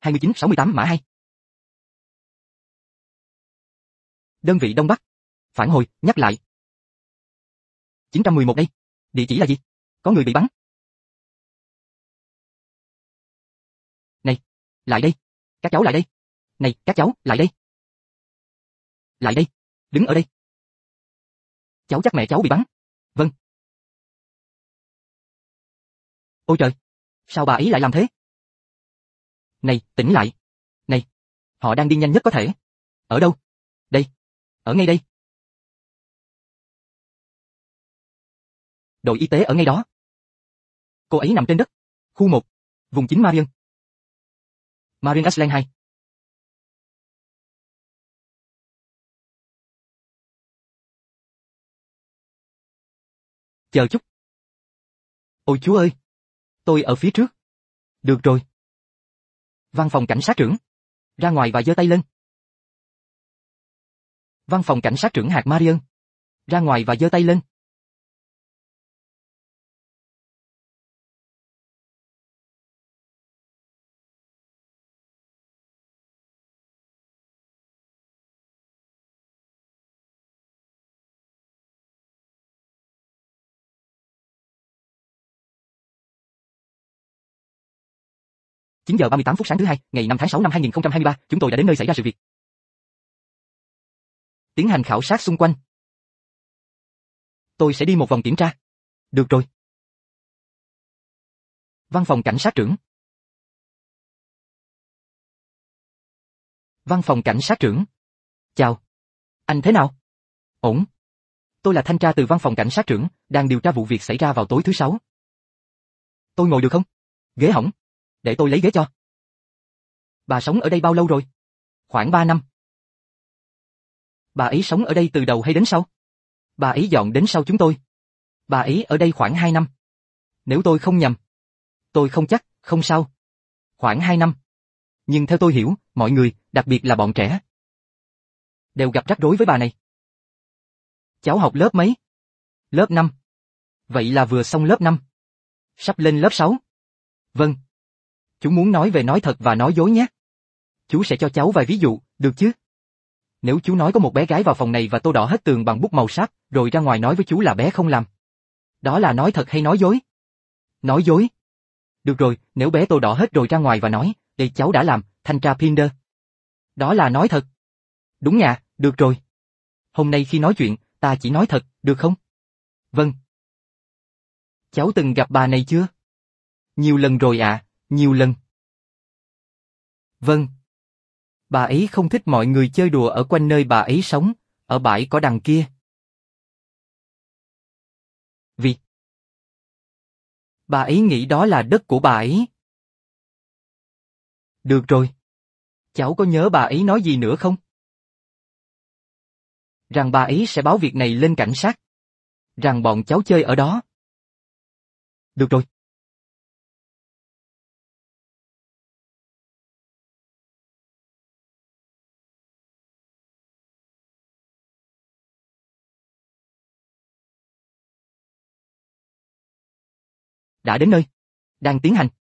2968 mã 2. Đơn vị Đông Bắc. Phản hồi, nhắc lại. 911 đây. Địa chỉ là gì? Có người bị bắn. Này, lại đây. Các cháu lại đây. Này, các cháu, lại đây. Lại đây. Đứng ở đây. Cháu chắc mẹ cháu bị bắn. Vâng. Ôi trời. Sao bà ấy lại làm thế? Này, tỉnh lại. Này. Họ đang đi nhanh nhất có thể. Ở đâu? Đây. Ở ngay đây. Đội y tế ở ngay đó. Cô ấy nằm trên đất. Khu 1. Vùng 9 Marion. Marion Ashland 2. Chờ chút. Ôi Chúa ơi. Tôi ở phía trước. Được rồi. Văn phòng cảnh sát trưởng. Ra ngoài và giơ tay lên. Văn phòng cảnh sát trưởng hạt Marion. Ra ngoài và giơ tay lên. Chín giờ 38 phút sáng thứ hai, ngày 5 tháng 6 năm 2023, chúng tôi đã đến nơi xảy ra sự việc. Tiến hành khảo sát xung quanh. Tôi sẽ đi một vòng kiểm tra. Được rồi. Văn phòng cảnh sát trưởng. Văn phòng cảnh sát trưởng. Chào. Anh thế nào? Ổn. Tôi là thanh tra từ văn phòng cảnh sát trưởng, đang điều tra vụ việc xảy ra vào tối thứ Sáu. Tôi ngồi được không? Ghế hỏng. Để tôi lấy ghế cho. Bà sống ở đây bao lâu rồi? Khoảng 3 năm. Bà ấy sống ở đây từ đầu hay đến sau? Bà ấy dọn đến sau chúng tôi. Bà ấy ở đây khoảng 2 năm. Nếu tôi không nhầm. Tôi không chắc, không sao. Khoảng 2 năm. Nhưng theo tôi hiểu, mọi người, đặc biệt là bọn trẻ, đều gặp rắc rối với bà này. Cháu học lớp mấy? Lớp 5. Vậy là vừa xong lớp 5. Sắp lên lớp 6. Vâng. Chú muốn nói về nói thật và nói dối nhé. Chú sẽ cho cháu vài ví dụ, được chứ? Nếu chú nói có một bé gái vào phòng này và tô đỏ hết tường bằng bút màu sáp, rồi ra ngoài nói với chú là bé không làm. Đó là nói thật hay nói dối? Nói dối. Được rồi, nếu bé tô đỏ hết rồi ra ngoài và nói, đây cháu đã làm, thanh tra Pinder. Đó là nói thật. Đúng nha, được rồi. Hôm nay khi nói chuyện, ta chỉ nói thật, được không? Vâng. Cháu từng gặp bà này chưa? Nhiều lần rồi ạ, nhiều lần. Vâng. Bà ấy không thích mọi người chơi đùa ở quanh nơi bà ấy sống, ở bãi cỏ đằng kia. Vì bà ấy nghĩ đó là đất của bà ấy. Được rồi. Cháu có nhớ bà ấy nói gì nữa không? Rằng bà ấy sẽ báo việc này lên cảnh sát. Rằng bọn cháu chơi ở đó. Được rồi. Đã đến nơi. Đang tiến hành.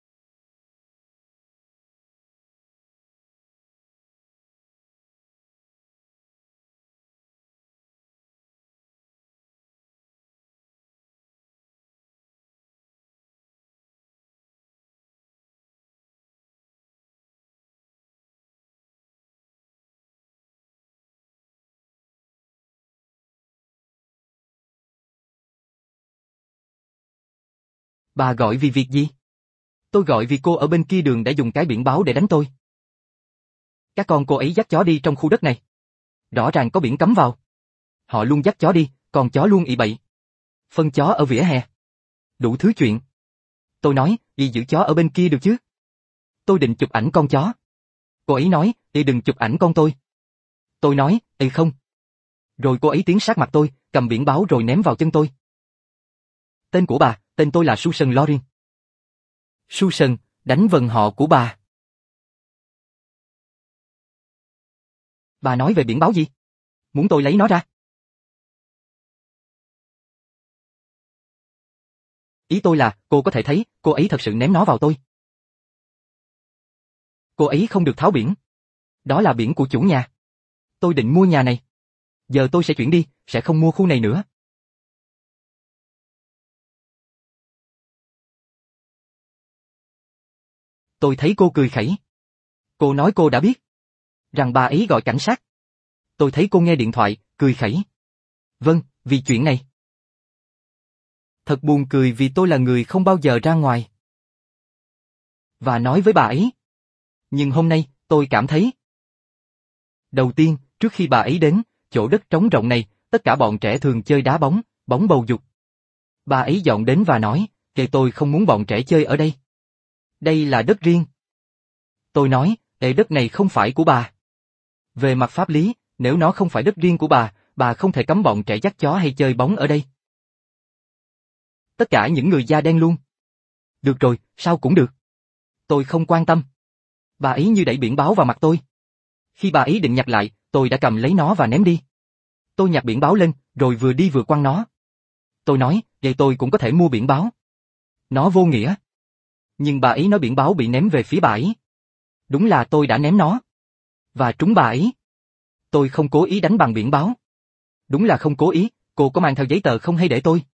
Bà gọi vì việc gì? Tôi gọi vì cô ở bên kia đường đã dùng cái biển báo để đánh tôi. Các con cô ấy dắt chó đi trong khu đất này. Rõ ràng có biển cấm vào. Họ luôn dắt chó đi, còn chó luôn ị bậy. Phân chó ở vỉa hè. Đủ thứ chuyện. Tôi nói, y giữ chó ở bên kia được chứ? Tôi định chụp ảnh con chó. Cô ấy nói, y đừng chụp ảnh con tôi. Tôi nói, y không. Rồi cô ấy tiến sát mặt tôi, cầm biển báo rồi ném vào chân tôi. Tên của bà, tên tôi là Susan Loring. Susan, đánh vần họ của bà. Bà nói về biển báo gì? Muốn tôi lấy nó ra? Ý tôi là, cô có thể thấy, cô ấy thật sự ném nó vào tôi. Cô ấy không được tháo biển. Đó là biển của chủ nhà. Tôi định mua nhà này. Giờ tôi sẽ chuyển đi, sẽ không mua khu này nữa. Tôi thấy cô cười khẩy. Cô nói cô đã biết. Rằng bà ấy gọi cảnh sát. Tôi thấy cô nghe điện thoại, cười khẩy. Vâng, vì chuyện này. Thật buồn cười vì tôi là người không bao giờ ra ngoài. Và nói với bà ấy. Nhưng hôm nay, tôi cảm thấy. Đầu tiên, trước khi bà ấy đến, chỗ đất trống rộng này, tất cả bọn trẻ thường chơi đá bóng, bóng bầu dục. Bà ấy dọn đến và nói, kệ tôi không muốn bọn trẻ chơi ở đây. Đây là đất riêng. Tôi nói, đất này không phải của bà. Về mặt pháp lý, nếu nó không phải đất riêng của bà không thể cấm bọn trẻ dắt chó hay chơi bóng ở đây. Tất cả những người da đen luôn. Được rồi, sao cũng được. Tôi không quan tâm. Bà ấy như đẩy biển báo vào mặt tôi. Khi bà ấy định nhặt lại, tôi đã cầm lấy nó và ném đi. Tôi nhặt biển báo lên, rồi vừa đi vừa quăng nó. Tôi nói, vậy tôi cũng có thể mua biển báo. Nó vô nghĩa. Nhưng bà ấy nói biển báo bị ném về phía bà ấy. Đúng là tôi đã ném nó. Và trúng bà ấy. Tôi không cố ý đánh bằng biển báo. Đúng là không cố ý, cô có mang theo giấy tờ không hay để tôi?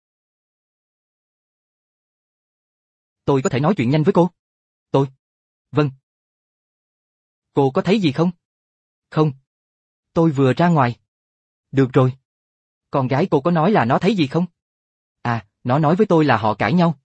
Tôi có thể nói chuyện nhanh với cô. Tôi. Vâng. Cô có thấy gì không? Không. Tôi vừa ra ngoài. Được rồi. Con gái cô có nói là nó thấy gì không? À, nó nói với tôi là họ cãi nhau.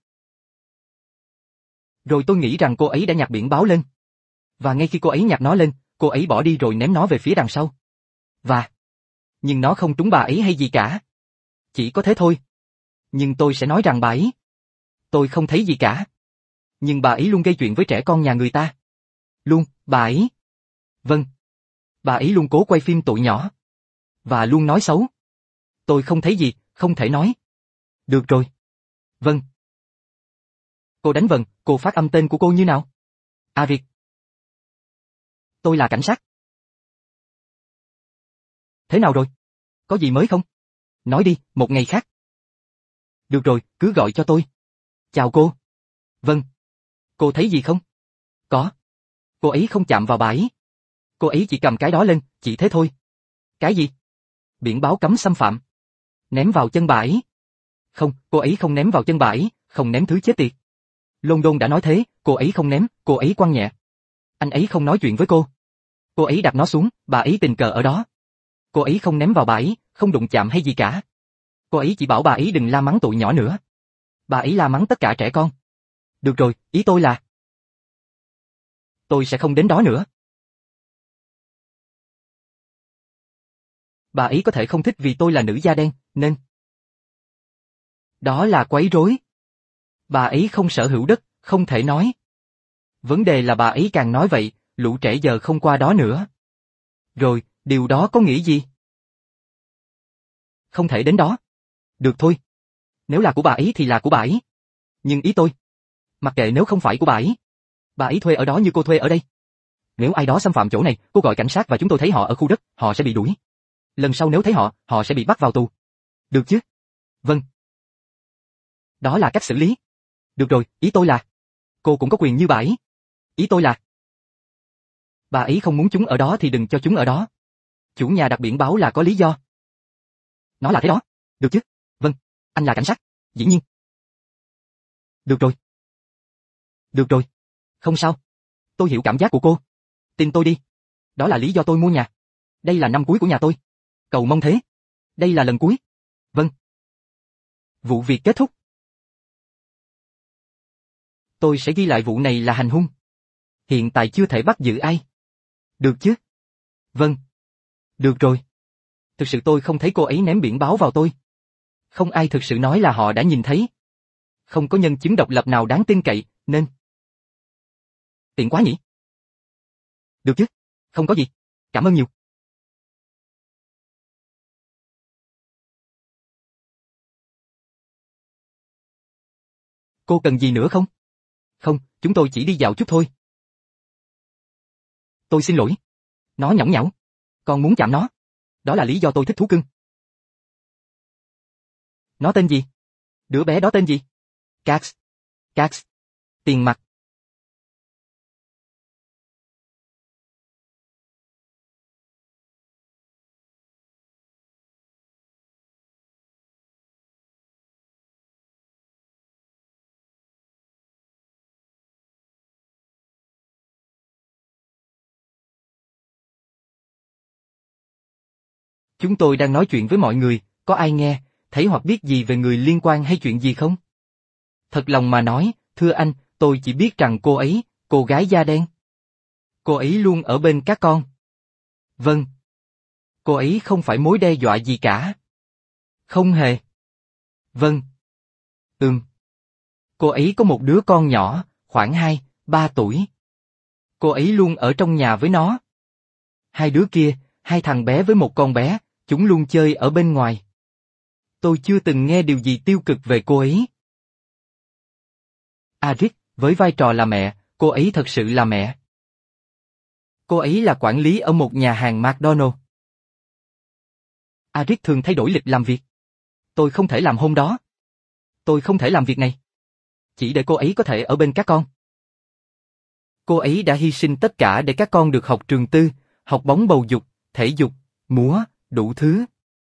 Rồi tôi nghĩ rằng cô ấy đã nhặt biển báo lên. Và ngay khi cô ấy nhặt nó lên, cô ấy bỏ đi rồi ném nó về phía đằng sau. Và... Nhưng nó không trúng bà ấy hay gì cả. Chỉ có thế thôi. Nhưng tôi sẽ nói rằng bà ấy. Tôi không thấy gì cả. Nhưng bà ấy luôn gây chuyện với trẻ con nhà người ta. Luôn, bà ấy. Vâng. Bà ấy luôn cố quay phim tụi nhỏ. Và luôn nói xấu. Tôi không thấy gì, không thể nói. Được rồi. Vâng. Cô đánh vần, cô phát âm tên của cô như nào? Arik. Tôi là cảnh sát. Thế nào rồi? Có gì mới không? Nói đi, một ngày khác. Được rồi, cứ gọi cho tôi. Chào cô. Vâng. Cô thấy gì không? Có. Cô ấy không chạm vào bà ấy. Cô ấy chỉ cầm cái đó lên, chỉ thế thôi. Cái gì? Biển báo cấm xâm phạm. Ném vào chân bà ấy. Không, cô ấy không ném vào chân bà ấy, không ném thứ chết tiệt. London đã nói thế, cô ấy không ném, cô ấy quăng nhẹ. Anh ấy không nói chuyện với cô. Cô ấy đặt nó xuống, bà ấy tình cờ ở đó. Cô ấy không ném vào bà ấy, không đụng chạm hay gì cả. Cô ấy chỉ bảo bà ấy đừng la mắng tụi nhỏ nữa. Bà ấy la mắng tất cả trẻ con. Được rồi, ý tôi là... Tôi sẽ không đến đó nữa. Bà ấy có thể không thích vì tôi là nữ da đen, nên... Đó là quấy rối. Bà ấy không sở hữu đất, không thể nói. Vấn đề là bà ấy càng nói vậy, lũ trẻ giờ không qua đó nữa. Rồi, điều đó có nghĩa gì? Không thể đến đó. Được thôi. Nếu là của bà ấy thì là của bà ấy. Nhưng ý tôi... Mặc kệ nếu không phải của bà ấy thuê ở đó như cô thuê ở đây. Nếu ai đó xâm phạm chỗ này, cô gọi cảnh sát và chúng tôi thấy họ ở khu đất, họ sẽ bị đuổi. Lần sau nếu thấy họ sẽ bị bắt vào tù. Được chứ? Vâng. Đó là cách xử lý. Được rồi, ý tôi là... Cô cũng có quyền như bà ấy. Ý tôi là... Bà ấy không muốn chúng ở đó thì đừng cho chúng ở đó. Chủ nhà đặt biển báo là có lý do. Nó là thế đó. Được chứ? Vâng. Anh là cảnh sát. Dĩ nhiên. Được rồi. Được rồi. Không sao. Tôi hiểu cảm giác của cô. Tin tôi đi. Đó là lý do tôi mua nhà. Đây là năm cuối của nhà tôi. Cầu mong thế. Đây là lần cuối. Vâng. Vụ việc kết thúc. Tôi sẽ ghi lại vụ này là hành hung. Hiện tại chưa thể bắt giữ ai. Được chứ? Vâng. Được rồi. Thực sự tôi không thấy cô ấy ném biển báo vào tôi. Không ai thực sự nói là họ đã nhìn thấy. Không có nhân chứng độc lập nào đáng tin cậy, nên... Tiện quá nhỉ? Được chứ? Không có gì. Cảm ơn nhiều. Cô cần gì nữa không? Không, chúng tôi chỉ đi dạo chút thôi. Tôi xin lỗi. Nó nhõng nhẽo. Con muốn chạm nó. Đó là lý do tôi thích thú cưng. Nó tên gì? Đứa bé đó tên gì? Cax. Cax. Tiền mặt. Chúng tôi đang nói chuyện với mọi người, có ai nghe, thấy hoặc biết gì về người liên quan hay chuyện gì không? Thật lòng mà nói, thưa anh, tôi chỉ biết rằng cô ấy, cô gái da đen. Cô ấy luôn ở bên các con. Vâng. Cô ấy không phải mối đe dọa gì cả. Không hề. Vâng. Cô ấy có một đứa con nhỏ, khoảng 2, 3 tuổi. Cô ấy luôn ở trong nhà với nó. Hai đứa kia, hai thằng bé với một con bé, chúng luôn chơi ở bên ngoài. Tôi chưa từng nghe điều gì tiêu cực về cô ấy. Arik, với vai trò là mẹ, cô ấy thật sự là mẹ. Cô ấy là quản lý ở một nhà hàng McDonald's. Arik thường thay đổi lịch làm việc. Tôi không thể làm hôm đó. Tôi không thể làm việc này. Chỉ để cô ấy có thể ở bên các con. Cô ấy đã hy sinh tất cả để các con được học trường tư, học bóng bầu dục, thể dục, múa, đủ thứ.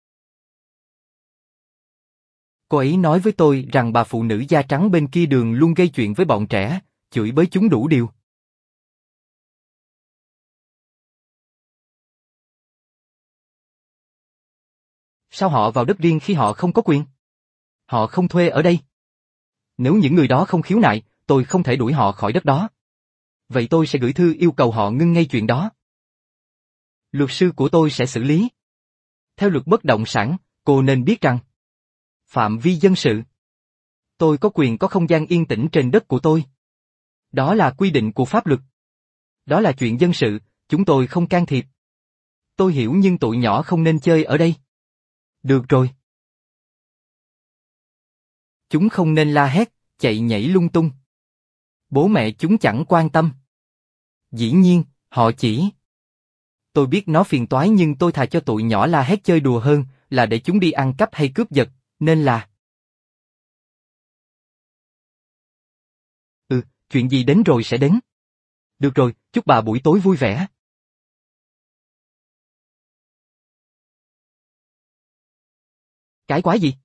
Cô ấy nói với tôi rằng bà phụ nữ da trắng bên kia đường luôn gây chuyện với bọn trẻ, chửi bới chúng đủ điều. Sao họ vào đất riêng khi họ không có quyền? Họ không thuê ở đây. Nếu những người đó không khiếu nại, tôi không thể đuổi họ khỏi đất đó. Vậy tôi sẽ gửi thư yêu cầu họ ngưng ngay chuyện đó. Luật sư của tôi sẽ xử lý. Theo luật bất động sản, cô nên biết rằng phạm vi dân sự. Tôi có quyền có không gian yên tĩnh trên đất của tôi. Đó là quy định của pháp luật. Đó là chuyện dân sự, chúng tôi không can thiệp. Tôi hiểu nhưng tụi nhỏ không nên chơi ở đây. Được rồi. Chúng không nên la hét, chạy nhảy lung tung. Bố mẹ chúng chẳng quan tâm. Dĩ nhiên, họ chỉ. Tôi biết nó phiền toái nhưng tôi thà cho tụi nhỏ la hét chơi đùa hơn, là để chúng đi ăn cắp hay cướp giật, nên là... Chuyện gì đến rồi sẽ đến. Được rồi, chúc bà buổi tối vui vẻ. Cái quái gì?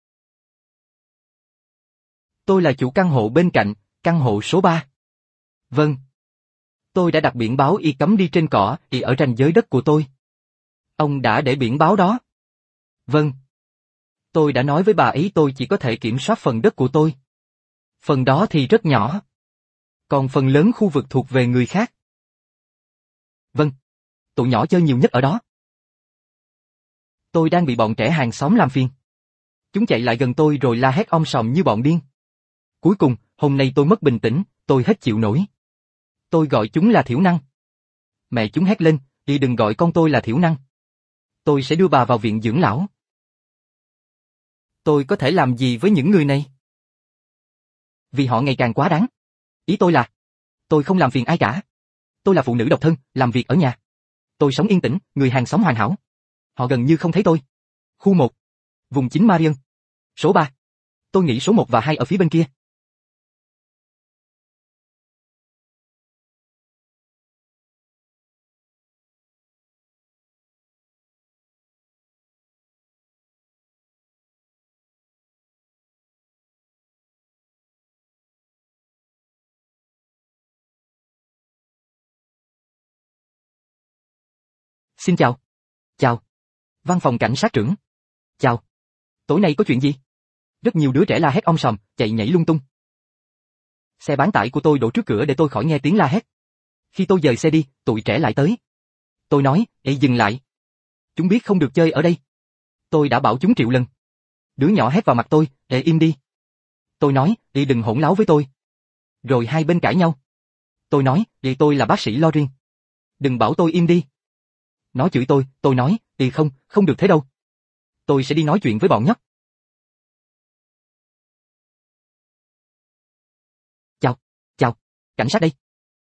Tôi là chủ căn hộ bên cạnh, căn hộ số 3. Vâng. Tôi đã đặt biển báo y cấm đi trên cỏ, y ở ranh giới đất của tôi. Ông đã để biển báo đó. Vâng. Tôi đã nói với bà ấy tôi chỉ có thể kiểm soát phần đất của tôi. Phần đó thì rất nhỏ. Còn phần lớn khu vực thuộc về người khác. Vâng. Tụi nhỏ chơi nhiều nhất ở đó. Tôi đang bị bọn trẻ hàng xóm làm phiền. Chúng chạy lại gần tôi rồi la hét om sòm như bọn điên. Cuối cùng, hôm nay tôi mất bình tĩnh, tôi hết chịu nổi. Tôi gọi chúng là thiểu năng. Mẹ chúng hét lên, đi đừng gọi con tôi là thiểu năng. Tôi sẽ đưa bà vào viện dưỡng lão. Tôi có thể làm gì với những người này? Vì họ ngày càng quá đáng. Ý tôi là, tôi không làm phiền ai cả. Tôi là phụ nữ độc thân, làm việc ở nhà. Tôi sống yên tĩnh, người hàng xóm hoàn hảo. Họ gần như không thấy tôi. Khu 1. Vùng 9 Marion. Số 3. Tôi nghĩ số 1 và 2 ở phía bên kia. Xin chào. Chào. Văn phòng cảnh sát trưởng. Chào. Tối nay có chuyện gì? Rất nhiều đứa trẻ la hét om sòm, chạy nhảy lung tung. Xe bán tải của tôi đổ trước cửa để tôi khỏi nghe tiếng la hét. Khi tôi dời xe đi, tụi trẻ lại tới. Tôi nói, ê dừng lại. Chúng biết không được chơi ở đây. Tôi đã bảo chúng triệu lần. Đứa nhỏ hét vào mặt tôi, ê im đi. Tôi nói, ê đừng hỗn láo với tôi. Rồi hai bên cãi nhau. Tôi nói, ê tôi là bác sĩ Lorin. Đừng bảo tôi im đi. Nó chửi tôi nói, ê không, không được thế đâu. Tôi sẽ đi nói chuyện với bọn nhóc. Chào, cảnh sát đây.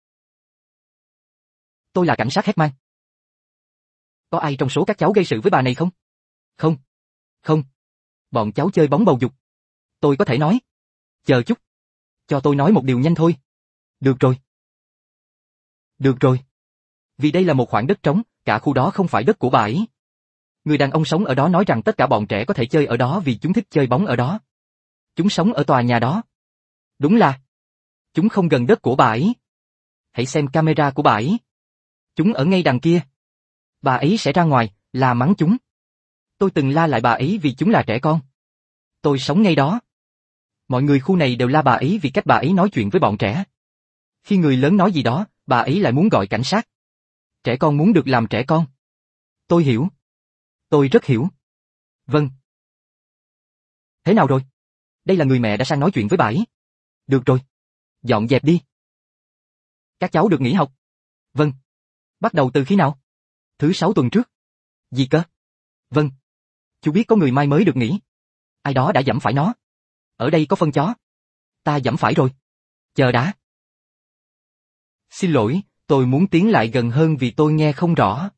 Tôi là cảnh sát Hetman. Có ai trong số các cháu gây sự với bà này không? Không. Bọn cháu chơi bóng bầu dục. Tôi có thể nói. Chờ chút. Cho tôi nói một điều nhanh thôi. Được rồi. Vì đây là một khoảng đất trống, cả khu đó không phải đất của bà ấy. Người đàn ông sống ở đó nói rằng tất cả bọn trẻ có thể chơi ở đó vì chúng thích chơi bóng ở đó. Chúng sống ở tòa nhà đó. Đúng là chúng không gần đất của bà ấy. Hãy xem camera của bà ấy. Chúng ở ngay đằng kia. Bà ấy sẽ ra ngoài, là mắng chúng. Tôi từng la lại bà ấy vì chúng là trẻ con. Tôi sống ngay đó. Mọi người khu này đều la bà ấy vì cách bà ấy nói chuyện với bọn trẻ. Khi người lớn nói gì đó, bà ấy lại muốn gọi cảnh sát. Trẻ con muốn được làm trẻ con. Tôi hiểu. Tôi rất hiểu. Vâng. Thế nào rồi? Đây là người mẹ đã sang nói chuyện với bà ấy. Được rồi. Dọn dẹp đi. Các cháu được nghỉ học. Vâng. Bắt đầu từ khi nào? Thứ 6 tuần trước. Gì cơ? Vâng. Chú biết có người mai mới được nghỉ. Ai đó đã giẫm phải nó. Ở đây có phân chó. Ta giẫm phải rồi. Chờ đã. Xin lỗi, tôi muốn tiến lại gần hơn vì tôi nghe không rõ.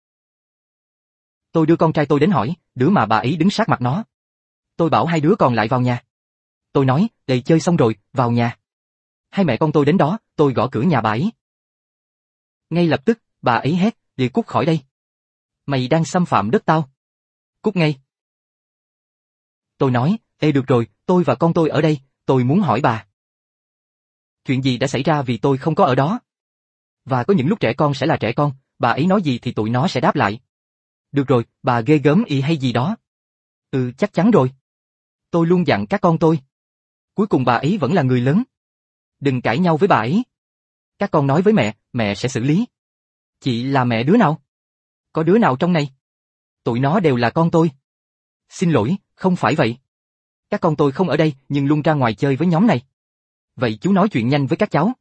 Tôi đưa con trai tôi đến hỏi, đứa mà bà ấy đứng sát mặt nó. Tôi bảo hai đứa còn lại vào nhà. Tôi nói, để chơi xong rồi, vào nhà. Hai mẹ con tôi đến đó, tôi gõ cửa nhà bà ấy. Ngay lập tức, bà ấy hét, đi cút khỏi đây. Mày đang xâm phạm đất tao. Cút ngay. Tôi nói, ê được rồi, tôi và con tôi ở đây, tôi muốn hỏi bà. Chuyện gì đã xảy ra vì tôi không có ở đó? Và có những lúc trẻ con sẽ là trẻ con, bà ấy nói gì thì tụi nó sẽ đáp lại. Được rồi, bà ghê gớm y hay gì đó. Chắc chắn rồi. Tôi luôn dặn các con tôi. Cuối cùng bà ấy vẫn là người lớn. Đừng cãi nhau với bà ấy. Các con nói với mẹ, mẹ sẽ xử lý. Chị là mẹ đứa nào? Có đứa nào trong này? Tụi nó đều là con tôi. Xin lỗi, không phải vậy. Các con tôi không ở đây nhưng luôn ra ngoài chơi với nhóm này. Vậy chú nói chuyện nhanh với các cháu.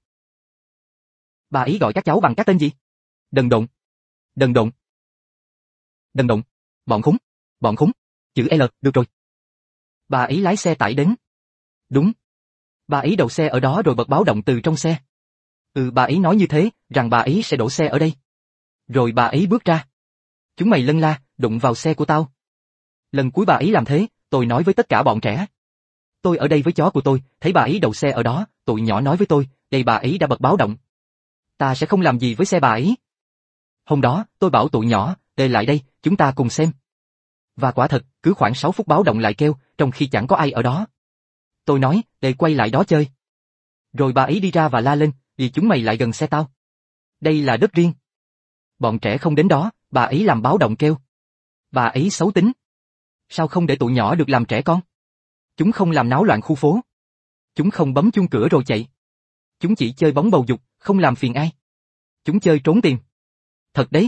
Bà ấy gọi các cháu bằng các tên gì? Đần độn. Đần độn. Đần độn. Bọn khốn. Bọn khốn. Chữ L, được rồi. Bà ấy lái xe tải đến. Đúng. Bà ấy đậu xe ở đó rồi bật báo động từ trong xe. Bà ấy nói như thế, rằng bà ấy sẽ đổ xe ở đây. Rồi bà ấy bước ra. Chúng mày lân la, đụng vào xe của tao. Lần cuối bà ấy làm thế, tôi nói với tất cả bọn trẻ. Tôi ở đây với chó của tôi, thấy bà ấy đậu xe ở đó, tụi nhỏ nói với tôi, đây bà ấy đã bật báo động. Ta sẽ không làm gì với xe bà ấy. Hôm đó, tôi bảo tụi nhỏ, lại đây, chúng ta cùng xem. Và quả thật, cứ khoảng 6 phút báo động lại kêu, trong khi chẳng có ai ở đó. Tôi nói, quay lại đó chơi. Rồi bà ấy đi ra và la lên, vì chúng mày lại gần xe tao. Đây là đất riêng. Bọn trẻ không đến đó, bà ấy làm báo động kêu. Bà ấy xấu tính. Sao không để tụi nhỏ được làm trẻ con? Chúng không làm náo loạn khu phố. Chúng không bấm chuông cửa rồi chạy. Chúng chỉ chơi bóng bầu dục, không làm phiền ai. Chúng chơi trốn tìm. Thật đấy.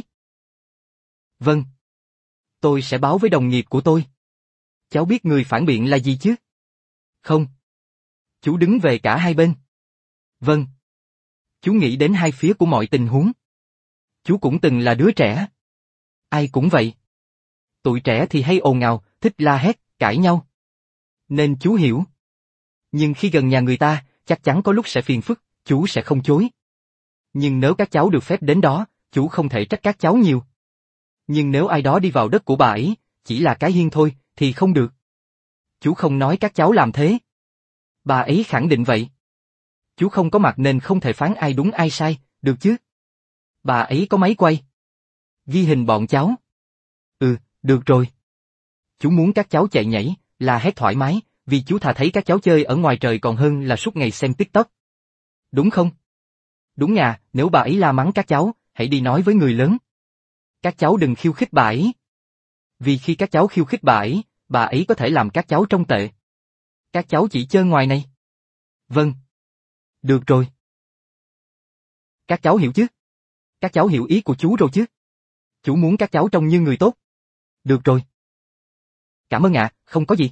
Vâng. Tôi sẽ báo với đồng nghiệp của tôi. Cháu biết người phản biện là gì chứ? Không. Chú đứng về cả hai bên. Vâng. Chú nghĩ đến hai phía của mọi tình huống. Chú cũng từng là đứa trẻ. Ai cũng vậy. Tụi trẻ thì hay ồn ào, thích la hét, cãi nhau. Nên chú hiểu. Nhưng khi gần nhà người ta, chắc chắn có lúc sẽ phiền phức, chú sẽ không chối. Nhưng nếu các cháu được phép đến đó, chú không thể trách các cháu nhiều. Nhưng nếu ai đó đi vào đất của bà ấy, chỉ là cái hiên thôi, thì không được. Chú không nói các cháu làm thế. Bà ấy khẳng định vậy. Chú không có mặt nên không thể phán ai đúng ai sai, được chứ? Bà ấy có máy quay. Ghi hình bọn cháu. Được rồi. Chú muốn các cháu chạy nhảy, là hét thoải mái, vì chú thà thấy các cháu chơi ở ngoài trời còn hơn là suốt ngày xem TikTok. Đúng không? Đúng à, nếu bà ấy la mắng các cháu, hãy đi nói với người lớn. Các cháu đừng khiêu khích bà ấy. Vì khi các cháu khiêu khích bà ấy có thể làm các cháu trông tệ. Các cháu chỉ chơi ngoài này. Vâng. Được rồi. Các cháu hiểu chứ? Các cháu hiểu ý của chú rồi chứ? Chú muốn các cháu trông như người tốt. Được rồi. Cảm ơn ạ, không có gì.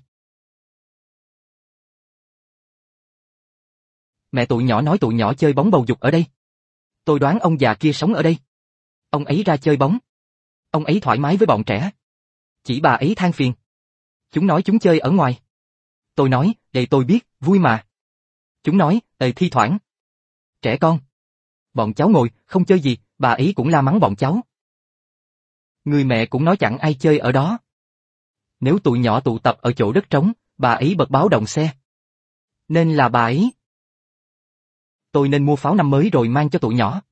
Mẹ tụi nhỏ nói tụi nhỏ chơi bóng bầu dục ở đây. Tôi đoán ông già kia sống ở đây. Ông ấy ra chơi bóng. Ông ấy thoải mái với bọn trẻ. Chỉ bà ấy than phiền. Chúng nói chúng chơi ở ngoài. Tôi nói, để tôi biết, vui mà. Chúng nói, thi thoảng. Trẻ con. Bọn cháu ngồi, không chơi gì, bà ấy cũng la mắng bọn cháu. Người mẹ cũng nói chẳng ai chơi ở đó. Nếu tụi nhỏ tụ tập ở chỗ đất trống, bà ấy bật báo động xe. Nên là bà ấy. Tôi nên mua pháo năm mới rồi mang cho tụi nhỏ.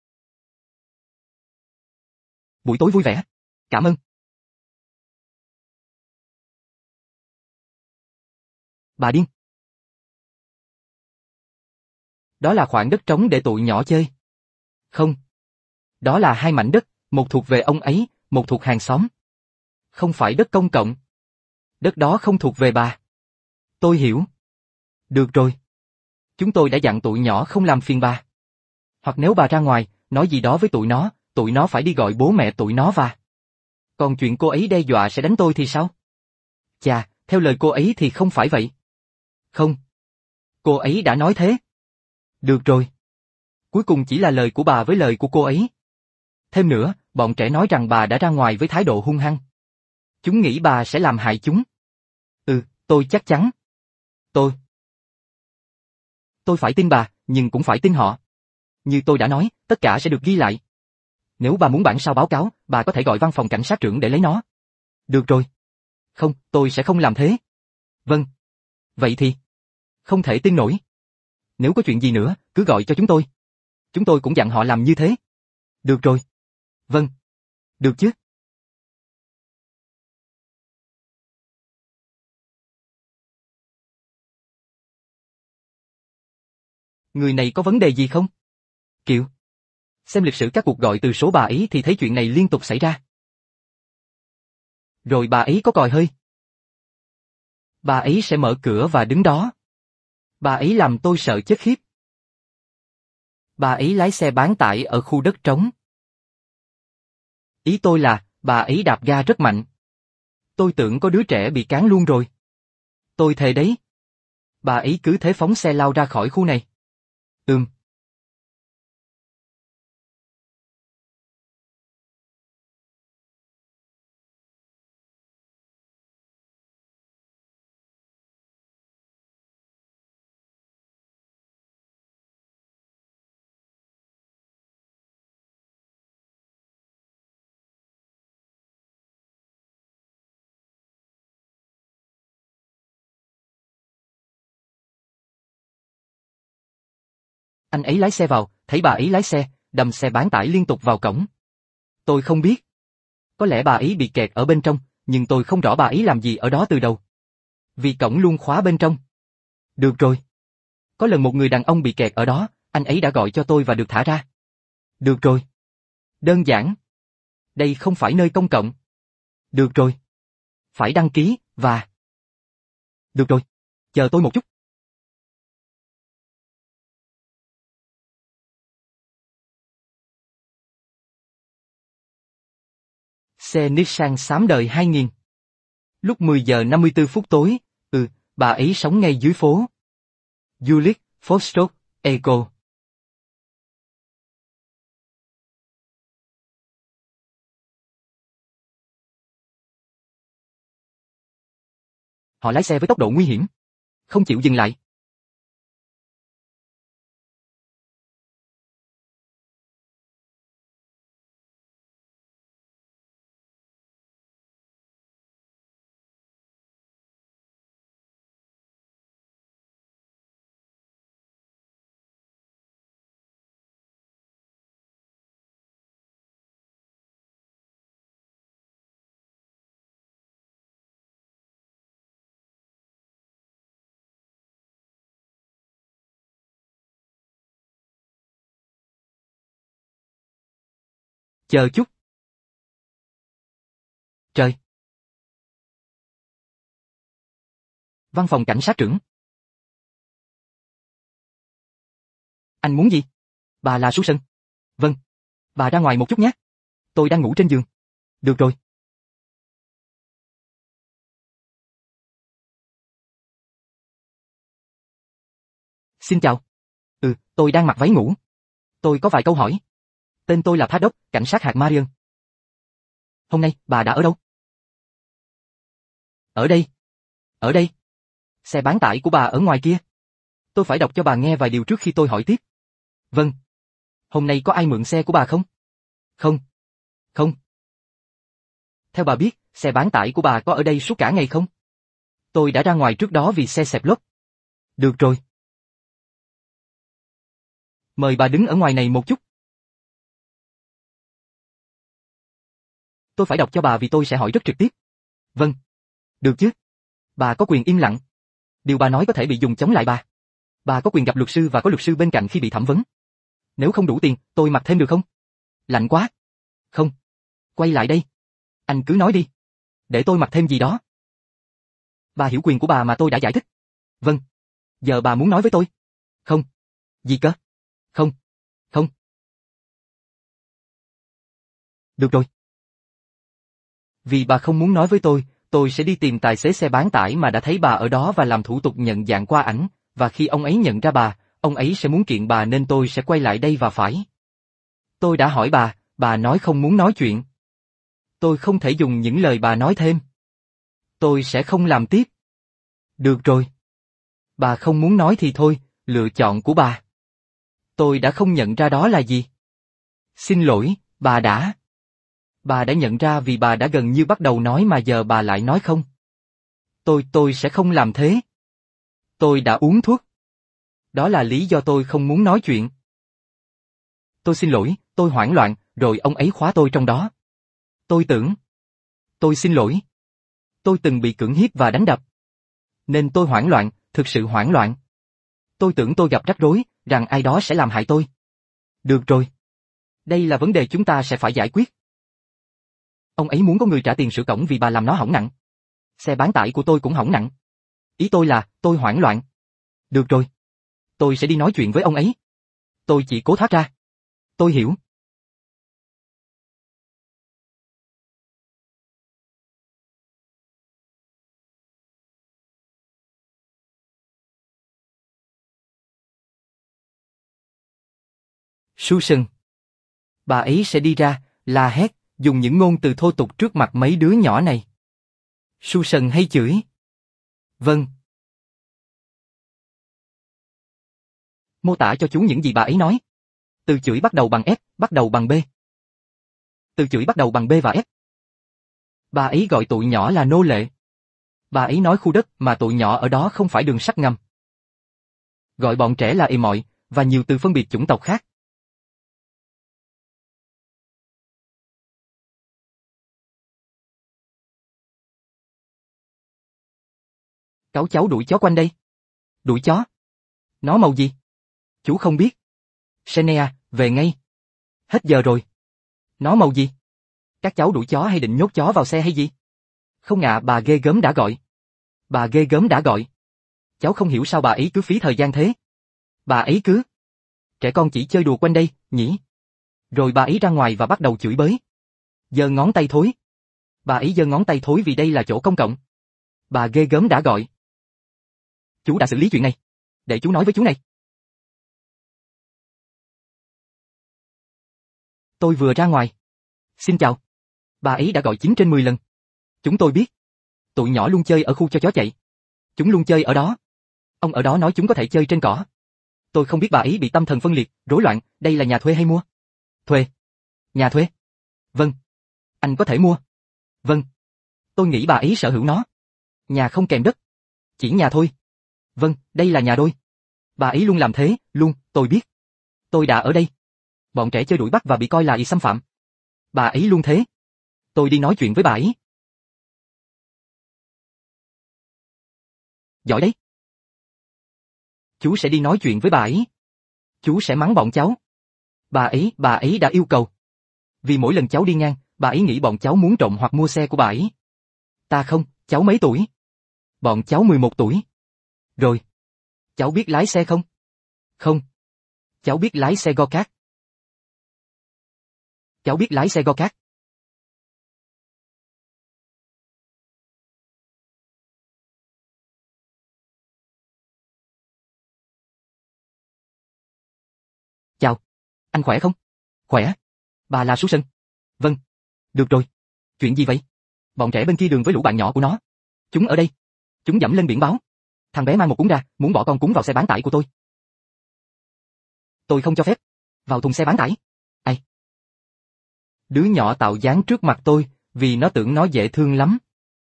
Buổi tối vui vẻ. Cảm ơn. Bà điên. Đó là khoảng đất trống để tụi nhỏ chơi. Không. Đó là hai mảnh đất, một thuộc về ông ấy, một thuộc hàng xóm. Không phải đất công cộng. Đất đó không thuộc về bà. Tôi hiểu. Được rồi. Chúng tôi đã dặn tụi nhỏ không làm phiền bà. Hoặc nếu bà ra ngoài, nói gì đó với tụi nó phải đi gọi bố mẹ tụi nó và. Còn chuyện cô ấy đe dọa sẽ đánh tôi thì sao? Chà, theo lời cô ấy thì không phải vậy. Không. Cô ấy đã nói thế. Được rồi. Cuối cùng chỉ là lời của bà với lời của cô ấy. Thêm nữa, bọn trẻ nói rằng bà đã ra ngoài với thái độ hung hăng. Chúng nghĩ bà sẽ làm hại chúng. Tôi chắc chắn. Tôi phải tin bà, nhưng cũng phải tin họ. Như tôi đã nói, tất cả sẽ được ghi lại. Nếu bà muốn bản sao báo cáo, bà có thể gọi văn phòng cảnh sát trưởng để lấy nó. Được rồi. Không, tôi sẽ không làm thế. Vâng. Vậy thì. Không thể tin nổi. Nếu có chuyện gì nữa, cứ gọi cho chúng tôi. Chúng tôi cũng dặn họ làm như thế. Được rồi. Vâng. Được chứ. Người này có vấn đề gì không? Kiều. Xem lịch sử các cuộc gọi từ số bà ấy thì thấy chuyện này liên tục xảy ra. Rồi bà ấy có còi hơi. Bà ấy sẽ mở cửa và đứng đó. Bà ấy làm tôi sợ chết khiếp. Bà ấy lái xe bán tải ở khu đất trống. Ý tôi là, bà ấy đạp ga rất mạnh. Tôi tưởng có đứa trẻ bị cán luôn rồi. Tôi thề đấy. Bà ấy cứ thế phóng xe lao ra khỏi khu này. Anh ấy lái xe vào, thấy bà ấy lái xe, đâm xe bán tải liên tục vào cổng. Tôi không biết. Có lẽ bà ấy bị kẹt ở bên trong, nhưng tôi không rõ bà ấy làm gì ở đó từ đầu. Vì cổng luôn khóa bên trong. Được rồi. Có lần một người đàn ông bị kẹt ở đó, anh ấy đã gọi cho tôi và được thả ra. Được rồi. Đơn giản. Đây không phải nơi công cộng. Được rồi. Phải đăng ký, và... Được rồi. Chờ tôi một chút. Xe Nissan xám đời 2000. Lúc 10 giờ 54 phút tối, bà ấy sống ngay dưới phố. Juliet, Foxtrot, Echo. Họ lái xe với tốc độ nguy hiểm. Không chịu dừng lại. Chờ chút. Trời. Văn phòng cảnh sát trưởng. Anh muốn gì? Bà là Susan. Vâng. Bà ra ngoài một chút nhé. Tôi đang ngủ trên giường. Được rồi. Xin chào. Tôi đang mặc váy ngủ. Tôi có vài câu hỏi. Tên tôi là Paddock, cảnh sát hạt Marion. Hôm nay, bà đã ở đâu? Ở đây. Ở đây. Xe bán tải của bà ở ngoài kia. Tôi phải đọc cho bà nghe vài điều trước khi tôi hỏi tiếp. Vâng. Hôm nay có ai mượn xe của bà không? Không. Không. Theo bà biết, xe bán tải của bà có ở đây suốt cả ngày không? Tôi đã ra ngoài trước đó vì xe xẹp lốp. Được rồi. Mời bà đứng ở ngoài này một chút. Tôi phải đọc cho bà vì tôi sẽ hỏi rất trực tiếp. Vâng. Được chứ. Bà có quyền im lặng. Điều bà nói có thể bị dùng chống lại bà. Bà có quyền gặp luật sư và có luật sư bên cạnh khi bị thẩm vấn. Nếu không đủ tiền, tôi mặc thêm được không? Lạnh quá. Không. Quay lại đây. Anh cứ nói đi. Để tôi mặc thêm gì đó. Bà hiểu quyền của bà mà tôi đã giải thích. Vâng. Giờ bà muốn nói với tôi? Không. Gì cơ? Không. Không. Được rồi. Vì bà không muốn nói với tôi sẽ đi tìm tài xế xe bán tải mà đã thấy bà ở đó và làm thủ tục nhận dạng qua ảnh, và khi ông ấy nhận ra bà, ông ấy sẽ muốn kiện bà nên tôi sẽ quay lại đây và phải. Tôi đã hỏi bà nói không muốn nói chuyện. Tôi không thể dùng những lời bà nói thêm. Tôi sẽ không làm tiếp. Được rồi. Bà không muốn nói thì thôi, lựa chọn của bà. Tôi đã không nhận ra đó là gì. Xin lỗi, bà đã. Bà đã nhận ra vì bà đã gần như bắt đầu nói mà giờ bà lại nói không. Tôi sẽ không làm thế. Tôi đã uống thuốc. Đó là lý do tôi không muốn nói chuyện. Tôi xin lỗi, tôi hoảng loạn, rồi ông ấy khóa tôi trong đó. Tôi xin lỗi. Tôi từng bị cưỡng hiếp và đánh đập. Nên tôi hoảng loạn, thực sự hoảng loạn. Tôi tưởng tôi gặp rắc rối, rằng ai đó sẽ làm hại tôi. Được rồi. Đây là vấn đề chúng ta sẽ phải giải quyết. Ông ấy muốn có người trả tiền sửa cổng vì bà làm nó hỏng nặng. Xe bán tải của tôi cũng hỏng nặng. Ý tôi là, tôi hoảng loạn. Được rồi. Tôi sẽ đi nói chuyện với ông ấy. Tôi chỉ cố thoát ra. Tôi hiểu. Susan. Bà ấy sẽ đi ra, la hét, dùng những ngôn từ thô tục trước mặt mấy đứa nhỏ này. Susan hay chửi. Vâng. Mô tả cho chú những gì bà ấy nói. Từ chửi bắt đầu bằng F, bắt đầu bằng B. Từ chửi bắt đầu bằng B và F. Bà ấy gọi tụi nhỏ là nô lệ. Bà ấy nói khu đất mà tụi nhỏ ở đó không phải đường sắt ngầm. Gọi bọn trẻ là ì mọi, và nhiều từ phân biệt chủng tộc khác. Cáu cháu đuổi chó quanh đây. Đuổi chó? Nó màu gì? Chú không biết. Shania, về ngay. Hết giờ rồi. Nó màu gì? Các cháu đuổi chó hay định nhốt chó vào xe hay gì? Không ạ, bà ghê gớm đã gọi. Bà ghê gớm đã gọi. Cháu không hiểu sao bà ấy cứ phí thời gian thế. Bà ấy cứ... Trẻ con chỉ chơi đùa quanh đây, nhỉ? Rồi bà ấy ra ngoài và bắt đầu chửi bới. Giơ ngón tay thối. Bà ấy giơ ngón tay thối vì đây là chỗ công cộng. Bà ghê gớm đã gọi. Chú đã xử lý chuyện này. Để chú nói với chú này. Tôi vừa ra ngoài. Xin chào. Bà ấy đã gọi 9 trên 10 lần. Chúng tôi biết. Tụi nhỏ luôn chơi ở khu cho chó chạy. Chúng luôn chơi ở đó. Ông ở đó nói chúng có thể chơi trên cỏ. Tôi không biết bà ấy bị tâm thần phân liệt, rối loạn, đây là nhà thuê hay mua? Thuê. Nhà thuê. Vâng. Anh có thể mua. Vâng. Tôi nghĩ bà ấy sở hữu nó. Nhà không kèm đất. Chỉ nhà thôi. Vâng, đây là nhà đôi. Bà ấy luôn làm thế, luôn, tôi biết. Tôi đã ở đây. Bọn trẻ chơi đuổi bắt và bị coi là xâm phạm. Bà ấy luôn thế. Tôi đi nói chuyện với bà ấy. Giỏi đấy. Chú sẽ đi nói chuyện với bà ấy. Chú sẽ mắng bọn cháu. Bà ấy đã yêu cầu. Vì mỗi lần cháu đi ngang, bà ấy nghĩ bọn cháu muốn trộm hoặc mua xe của bà ấy. Ta không, cháu mấy tuổi? Bọn cháu 11 tuổi. Rồi. Cháu biết lái xe không? Không. Cháu biết lái xe go-kart. Cháu biết lái xe go-kart. Chào. Anh khỏe không? Khỏe. Bà là Susan. Vâng. Được rồi. Chuyện gì vậy? Bọn trẻ bên kia đường với lũ bạn nhỏ của nó. Chúng ở đây. Chúng dẫm lên biển báo. Thằng bé mang một cúng ra, muốn bỏ con cúng vào xe bán tải của tôi. Tôi không cho phép. Vào thùng xe bán tải. Ai? Đứa nhỏ tạo dáng trước mặt tôi, vì nó tưởng nó dễ thương lắm.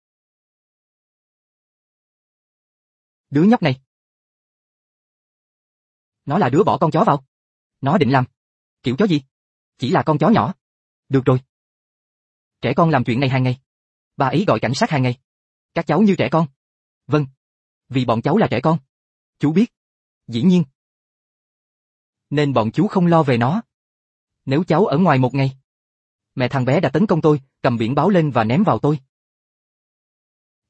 Đứa nhóc này. Nó là đứa bỏ con chó vào. Nó định làm. Kiểu chó gì? Chỉ là con chó nhỏ. Được rồi. Trẻ con làm chuyện này hàng ngày. Bà ấy gọi cảnh sát hàng ngày. Các cháu như trẻ con. Vâng. Vì bọn cháu là trẻ con. Chú biết. Dĩ nhiên. Nên bọn chú không lo về nó. Nếu cháu ở ngoài một ngày. Mẹ thằng bé đã tấn công tôi, cầm biển báo lên và ném vào tôi.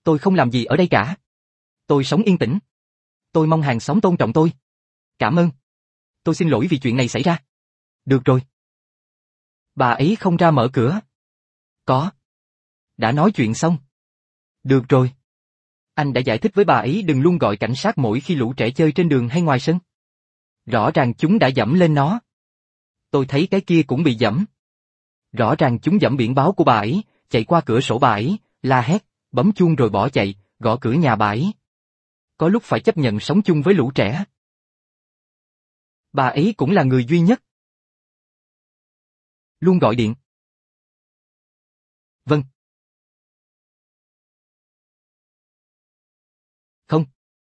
Tôi không làm gì ở đây cả. Tôi sống yên tĩnh. Tôi mong hàng xóm tôn trọng tôi. Cảm ơn. Tôi xin lỗi vì chuyện này xảy ra. Được rồi. Bà ấy không ra mở cửa. Có. Đã nói chuyện xong. Được rồi. Anh đã giải thích với bà ấy đừng luôn gọi cảnh sát mỗi khi lũ trẻ chơi trên đường hay ngoài sân. Rõ ràng chúng đã dẫm lên nó. Tôi thấy cái kia cũng bị dẫm. Rõ ràng chúng dẫm biển báo của bà ấy, chạy qua cửa sổ bà ấy, la hét, bấm chuông rồi bỏ chạy, gõ cửa nhà bà ấy. Có lúc phải chấp nhận sống chung với lũ trẻ. Bà ấy cũng là người duy nhất. Luôn gọi điện. Vâng. Không.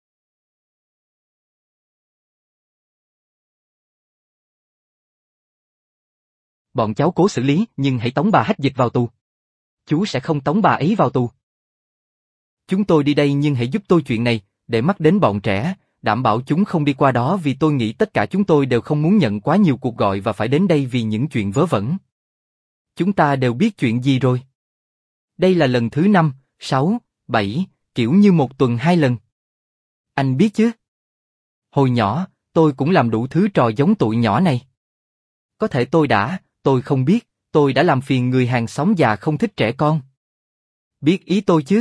Bọn cháu cố xử lý nhưng hãy tống bà Hách Dịch vào tù. Chú sẽ không tống bà ấy vào tù. Chúng tôi đi đây nhưng hãy giúp tôi chuyện này, để mắt đến bọn trẻ, đảm bảo chúng không đi qua đó vì tôi nghĩ tất cả chúng tôi đều không muốn nhận quá nhiều cuộc gọi và phải đến đây vì những chuyện vớ vẩn. Chúng ta đều biết chuyện gì rồi. Đây là lần thứ 5, 6, 7, kiểu như một tuần 2 lần. Anh biết chứ? Hồi nhỏ, tôi cũng làm đủ thứ trò giống tụi nhỏ này. Có thể tôi không biết, tôi đã làm phiền người hàng xóm già không thích trẻ con. Biết ý tôi chứ?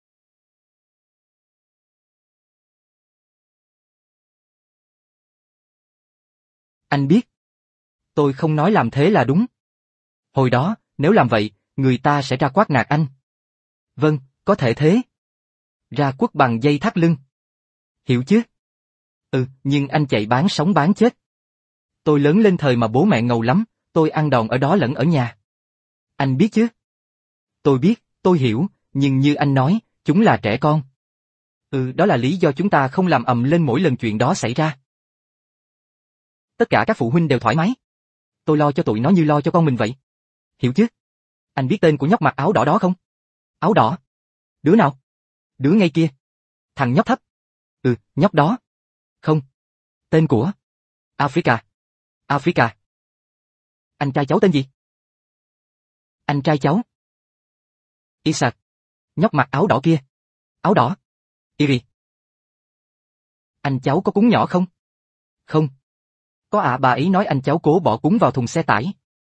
Anh biết. Tôi không nói làm thế là đúng. Hồi đó, nếu làm vậy, người ta sẽ ra quát nạt anh. Vâng, có thể thế. Ra quất bằng dây thắt lưng. Hiểu chứ? Nhưng anh chạy bán sống bán chết. Tôi lớn lên thời mà bố mẹ ngầu lắm, tôi ăn đòn ở đó lẫn ở nhà. Anh biết chứ? Tôi biết, tôi hiểu, nhưng như anh nói, chúng là trẻ con. Đó là lý do chúng ta không làm ầm lên mỗi lần chuyện đó xảy ra. Tất cả các phụ huynh đều thoải mái. Tôi lo cho tụi nó như lo cho con mình vậy. Hiểu chứ? Anh biết tên của nhóc mặc áo đỏ đó không? Áo đỏ? Đứa nào? Đứa ngay kia. Thằng nhóc thấp. Nhóc đó. Không. Tên của. Africa. Africa. Anh trai cháu tên gì? Anh trai cháu. Isaac. Nhóc mặc áo đỏ kia. Áo đỏ. Iri. Anh cháu có cúng nhỏ không? Không. Có bà ấy nói anh cháu cố bỏ cúng vào thùng xe tải.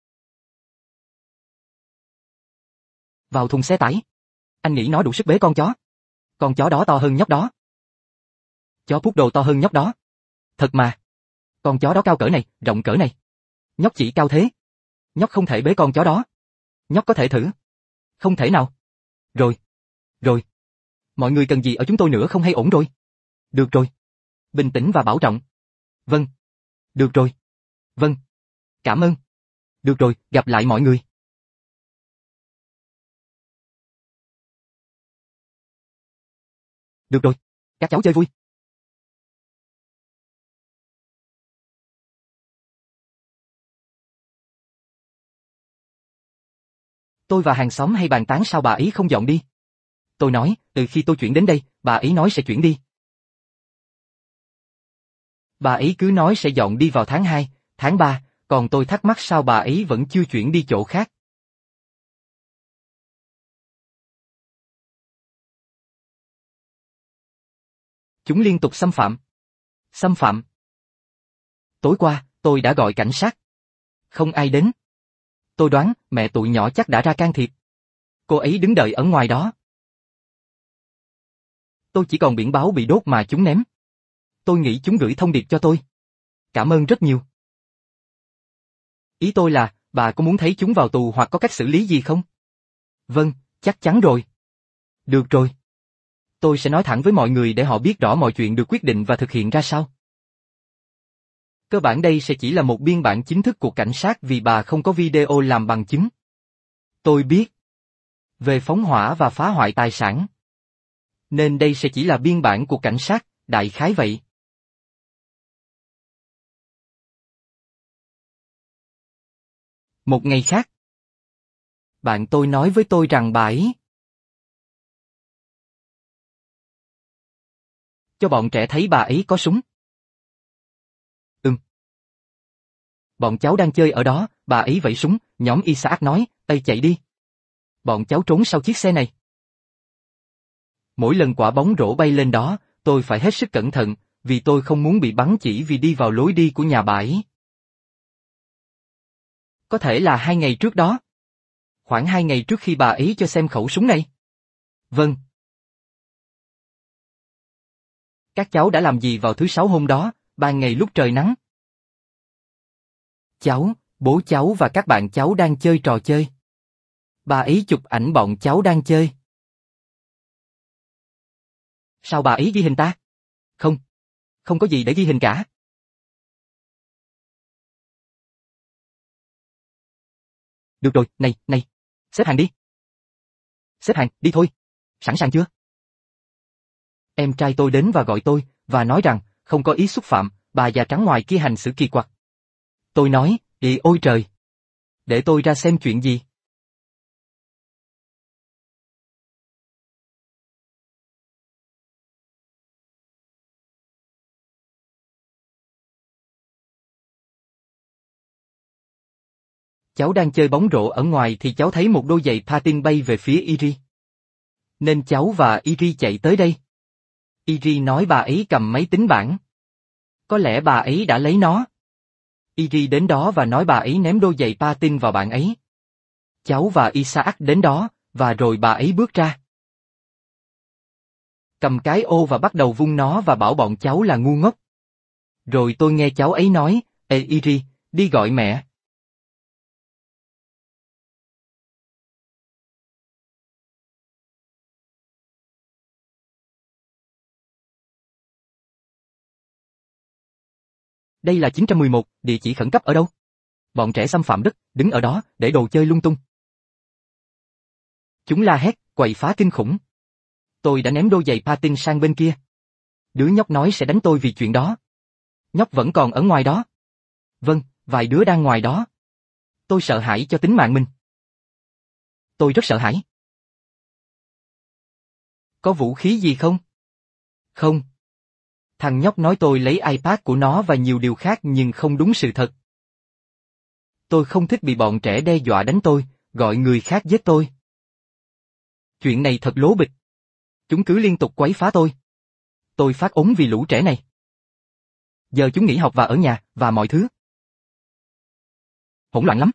Vào thùng xe tải? Anh nghĩ nó đủ sức bế con chó. Con chó đó to hơn nhóc đó. Chó poodle to hơn nhóc đó. Thật mà. Con chó đó cao cỡ này, rộng cỡ này. Nhóc chỉ cao thế. Nhóc không thể bế con chó đó. Nhóc có thể thử. Không thể nào. Rồi. Mọi người cần gì ở chúng tôi nữa không hay ổn rồi? Được rồi. Bình tĩnh và bảo trọng. Vâng. Được rồi. Vâng. Cảm ơn. Được rồi, gặp lại mọi người. Được rồi. Các cháu chơi vui. Tôi và hàng xóm hay bàn tán sao bà ấy không dọn đi. Tôi nói, từ khi tôi chuyển đến đây, bà ấy nói sẽ chuyển đi. Bà ấy cứ nói sẽ dọn đi vào tháng 2, tháng 3, còn tôi thắc mắc sao bà ấy vẫn chưa chuyển đi chỗ khác. Chúng liên tục xâm phạm. Xâm phạm. Tối qua, tôi đã gọi cảnh sát. Không ai đến. Tôi đoán, mẹ tụi nhỏ chắc đã ra can thiệp. Cô ấy đứng đợi ở ngoài đó. Tôi chỉ còn biển báo bị đốt mà chúng ném. Tôi nghĩ chúng gửi thông điệp cho tôi. Cảm ơn rất nhiều. Ý tôi là, bà có muốn thấy chúng vào tù hoặc có cách xử lý gì không? Vâng, chắc chắn rồi. Được rồi. Tôi sẽ nói thẳng với mọi người để họ biết rõ mọi chuyện được quyết định và thực hiện ra sao. Cơ bản đây sẽ chỉ là một biên bản chính thức của cảnh sát vì bà không có video làm bằng chứng. Tôi biết. Về phóng hỏa và phá hoại tài sản. Nên đây sẽ chỉ là biên bản của cảnh sát, đại khái vậy. Một ngày khác. Bạn tôi nói với tôi rằng bà ấy cho bọn trẻ thấy bà ấy có súng. Bọn cháu đang chơi ở đó, bà ấy vẫy súng, nhóm Isaac nói, Ây chạy đi. Bọn cháu trốn sau chiếc xe này. Mỗi lần quả bóng rổ bay lên đó, tôi phải hết sức cẩn thận, vì tôi không muốn bị bắn chỉ vì đi vào lối đi của nhà bà ấy. Có thể là 2 ngày trước đó. Khoảng 2 ngày trước khi bà ấy cho xem khẩu súng này. Vâng. Các cháu đã làm gì vào thứ Sáu hôm đó, ban ngày lúc trời nắng? Cháu, bố cháu và các bạn cháu đang chơi trò chơi. Bà ấy chụp ảnh bọn cháu đang chơi. Sao bà ấy ghi hình ta? Không. Không có gì để ghi hình cả. Được rồi, này. Xếp hàng đi. Xếp hàng, đi thôi. Sẵn sàng chưa? Em trai tôi đến và gọi tôi, và nói rằng, không có ý xúc phạm, bà già trắng ngoài kia hành xử kỳ quặc. Tôi nói, ôi trời. Để tôi ra xem chuyện gì. Cháu đang chơi bóng rổ ở ngoài thì cháu thấy một đôi giày patin bay về phía Iri. Nên cháu và Iri chạy tới đây. Iri nói bà ấy cầm máy tính bảng. Có lẽ bà ấy đã lấy nó. Iri đến đó và nói bà ấy ném đôi giày patin vào bạn ấy. Cháu và Isaac đến đó, và rồi bà ấy bước ra. Cầm cái ô và bắt đầu vung nó và bảo bọn cháu là ngu ngốc. Rồi tôi nghe cháu ấy nói, ê Iri, đi gọi mẹ. Đây là 911, địa chỉ khẩn cấp ở đâu? Bọn trẻ xâm phạm đất, đứng ở đó, để đồ chơi lung tung. Chúng la hét, quậy phá kinh khủng. Tôi đã ném đôi giày patin sang bên kia. Đứa nhóc nói sẽ đánh tôi vì chuyện đó. Nhóc vẫn còn ở ngoài đó. Vâng, vài đứa đang ngoài đó. Tôi sợ hãi cho tính mạng mình. Tôi rất sợ hãi. Có vũ khí gì không? Không. Thằng nhóc nói tôi lấy iPad của nó và nhiều điều khác nhưng không đúng sự thật. Tôi không thích bị bọn trẻ đe dọa đánh tôi, gọi người khác giết tôi. Chuyện này thật lố bịch. Chúng cứ liên tục quấy phá tôi. Tôi phát ốm vì lũ trẻ này. Giờ chúng nghỉ học và ở nhà, và mọi thứ. Hỗn loạn lắm.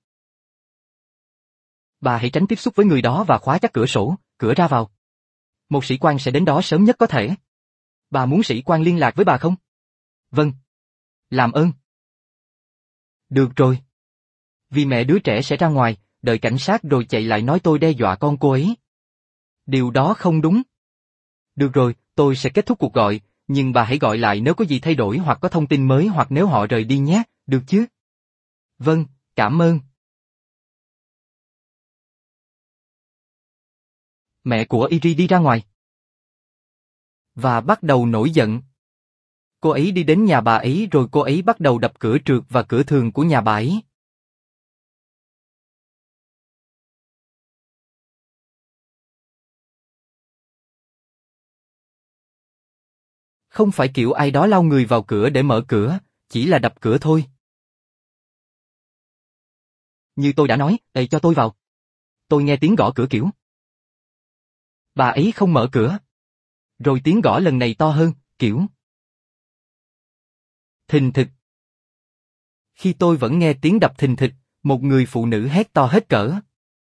Bà hãy tránh tiếp xúc với người đó và khóa chắc cửa sổ, cửa ra vào. Một sĩ quan sẽ đến đó sớm nhất có thể. Bà muốn sĩ quan liên lạc với bà không? Vâng. Làm ơn. Được rồi. Vì mẹ đứa trẻ sẽ ra ngoài, đợi cảnh sát rồi chạy lại nói tôi đe dọa con cô ấy. Điều đó không đúng. Được rồi, tôi sẽ kết thúc cuộc gọi, nhưng bà hãy gọi lại nếu có gì thay đổi hoặc có thông tin mới hoặc nếu họ rời đi nhé, được chứ? Vâng, cảm ơn. Mẹ của Iri đi ra ngoài. Và bắt đầu nổi giận. Cô ấy đi đến nhà bà ấy rồi cô ấy bắt đầu đập cửa trượt và cửa thường của nhà bà ấy. Không phải kiểu ai đó lao người vào cửa để mở cửa, chỉ là đập cửa thôi. Như tôi đã nói, ê cho tôi vào. Tôi nghe tiếng gõ cửa kiểu. Bà ấy không mở cửa. Rồi tiếng gõ lần này to hơn, kiểu. Thình thịch. Khi tôi vẫn nghe tiếng đập thình thịch, một người phụ nữ hét to hết cỡ.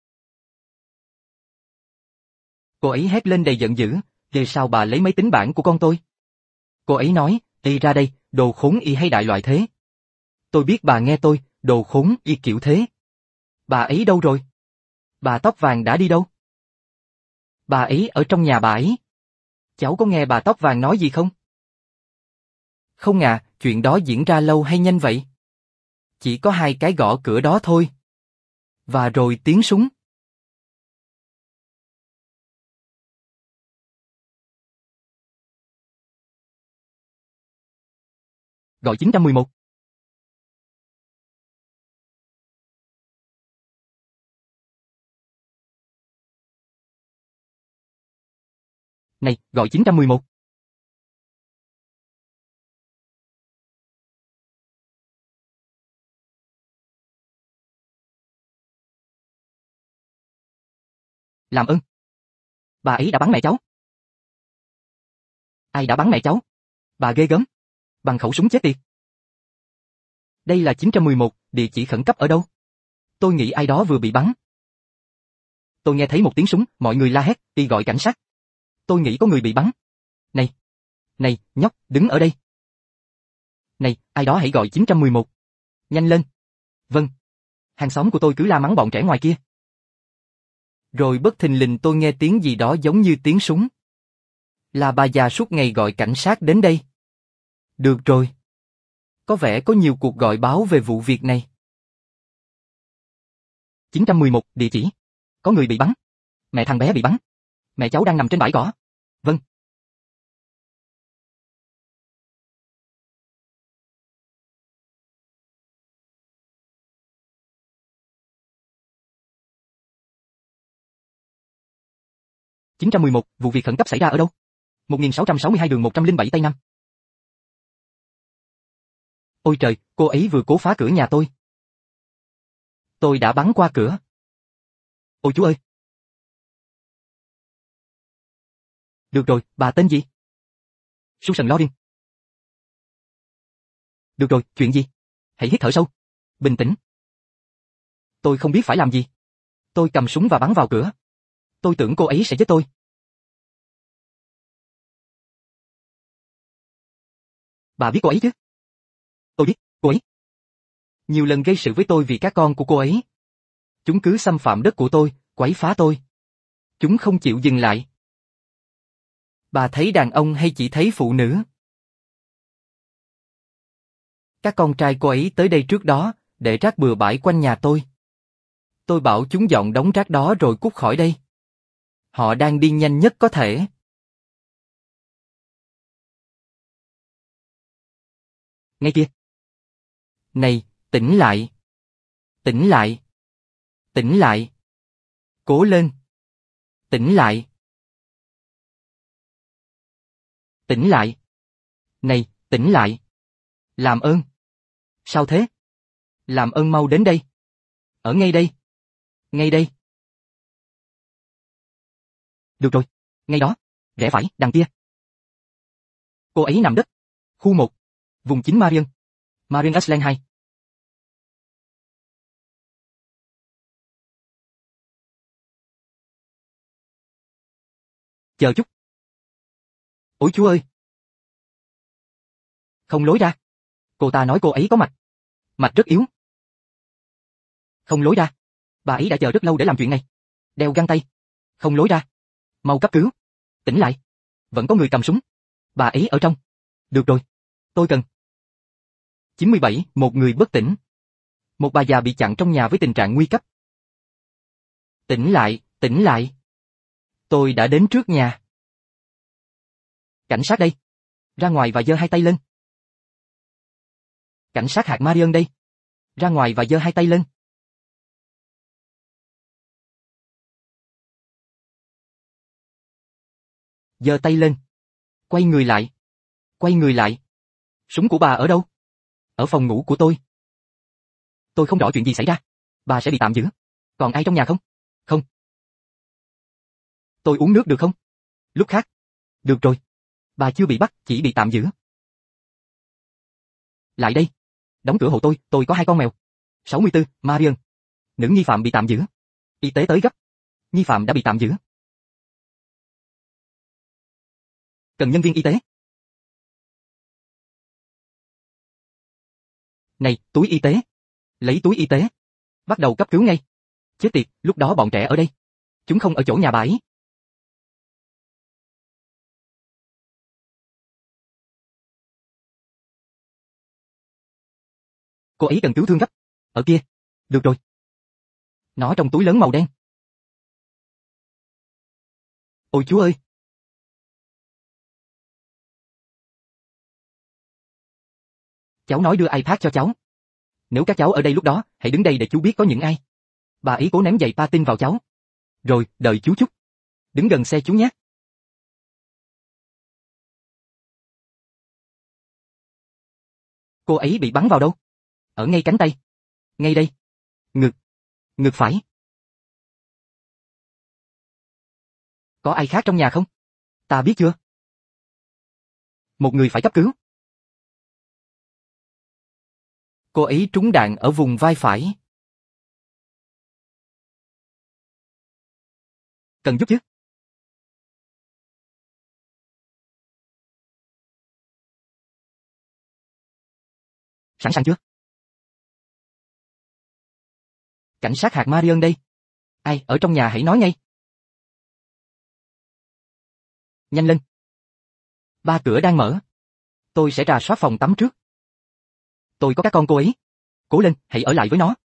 Cô ấy hét lên đầy giận dữ, về sao bà lấy máy tính bảng của con tôi? Cô ấy nói, y ra đây, đồ khốn y hay đại loại thế. Tôi biết bà nghe tôi, đồ khốn y kiểu thế. Bà ấy đâu rồi? Bà tóc vàng đã đi đâu? Bà ấy ở trong nhà bà ấy. Cháu có nghe bà tóc vàng nói gì không? Không à, chuyện đó diễn ra lâu hay nhanh vậy? Chỉ có 2 cái gõ cửa đó thôi. Và rồi tiếng súng. Gọi 911. Này, gọi 911. Làm ơn. Bà ấy đã bắn mẹ cháu. Ai đã bắn mẹ cháu? Bà ghê gớm. Bằng khẩu súng chết tiệt. Đây là 911, địa chỉ khẩn cấp ở đâu? Tôi nghĩ ai đó vừa bị bắn. Tôi nghe thấy một tiếng súng, mọi người la hét, đi gọi cảnh sát. Tôi nghĩ có người bị bắn. Này, nhóc, đứng ở đây. Này, ai đó hãy gọi 911. Nhanh lên. Vâng. Hàng xóm của tôi cứ la mắng bọn trẻ ngoài kia. Rồi bất thình lình tôi nghe tiếng gì đó giống như tiếng súng. Là bà già suốt ngày gọi cảnh sát đến đây. Được rồi. Có vẻ có nhiều cuộc gọi báo về vụ việc này. 911, địa chỉ. Có người bị bắn. Mẹ thằng bé bị bắn. Mẹ cháu đang nằm trên bãi cỏ. Vâng. "911, vụ việc khẩn cấp xảy ra ở đâu? 1662 đường 107 Tây Nam." Ôi trời, cô ấy vừa cố phá cửa nhà tôi. Tôi đã bắn qua cửa. Ôi chú ơi! Được rồi, bà tên gì? Susan Loring. Được rồi, chuyện gì? Hãy hít thở sâu. Bình tĩnh. Tôi không biết phải làm gì. Tôi cầm súng và bắn vào cửa. Tôi tưởng cô ấy sẽ giết tôi. Bà biết cô ấy chứ? Tôi biết, cô ấy. Nhiều lần gây sự với tôi vì các con của cô ấy. Chúng cứ xâm phạm đất của tôi, quấy phá tôi. Chúng không chịu dừng lại. Bà thấy đàn ông hay chỉ thấy phụ nữ? Các con trai cô ấy tới đây trước đó, để rác bừa bãi quanh nhà tôi. Tôi bảo chúng dọn đống rác đó rồi cút khỏi đây. Họ đang đi nhanh nhất có thể. Ngay kia. Này, tỉnh lại. Tỉnh lại. Tỉnh lại. Cố lên. Tỉnh lại. Tỉnh lại. Này, tỉnh lại. Làm ơn. Sao thế? Làm ơn mau đến đây. Ở ngay đây. Ngay đây. Được rồi. Ngay đó. Rẽ phải, đằng kia. Cô ấy nằm đất. Khu 1. Vùng 9 Marion. Marion Island 2. Chờ chút. Ôi chú ơi. Không lối ra. Cô ta nói cô ấy có mạch. Mạch rất yếu. Không lối ra. Bà ấy đã chờ rất lâu để làm chuyện này. Đeo găng tay. Không lối ra. Mau cấp cứu. Tỉnh lại. Vẫn có người cầm súng. Bà ấy ở trong. Được rồi. Tôi cần. 97, một người bất tỉnh. Một bà già bị chặn trong nhà với tình trạng nguy cấp. Tỉnh lại, tỉnh lại. Tôi đã đến trước nhà. Cảnh sát đây. Ra ngoài và giơ hai tay lên. Cảnh sát hạt Marion đây. Ra ngoài và giơ hai tay lên. Giơ tay lên. Quay người lại. Quay người lại. Súng của bà ở đâu? Ở phòng ngủ của tôi. Tôi không rõ chuyện gì xảy ra. Bà sẽ bị tạm giữ. Còn ai trong nhà không? Không. Tôi uống nước được không? Lúc khác. Được rồi. Bà chưa bị bắt, chỉ bị tạm giữ. Lại đây. Đóng cửa hộ tôi có hai con mèo. 64, Marion. Nữ nghi phạm bị tạm giữ. Y tế tới gấp. Nghi phạm đã bị tạm giữ. Cần nhân viên y tế. Này, túi y tế. Lấy túi y tế. Bắt đầu cấp cứu ngay. Chết tiệt, lúc đó bọn trẻ ở đây. Chúng không ở chỗ nhà bà ấy. Cô ấy cần cứu thương gấp. Ở kia. Được rồi. Nó trong túi lớn màu đen. Ôi chú ơi. Cháu nói đưa iPad cho cháu. Nếu các cháu ở đây lúc đó, hãy đứng đây để chú biết có những ai. Bà ấy cố ném giày patin vào cháu. Rồi, đợi chú chút. Đứng gần xe chú nhé. Cô ấy bị bắn vào đâu? Ở ngay cánh tay. Ngay đây. Ngực. Ngực phải. Có ai khác trong nhà không? Ta biết chưa? Một người phải cấp cứu. Cô ấy trúng đạn ở vùng vai phải. Cần giúp chứ? Sẵn sàng chưa? Cảnh sát hạt Marion đây. Ai ở trong nhà hãy nói ngay. Nhanh lên. Ba cửa đang mở. Tôi sẽ rà soát phòng tắm trước. Tôi có các con cô ấy. Cố lên, hãy ở lại với nó.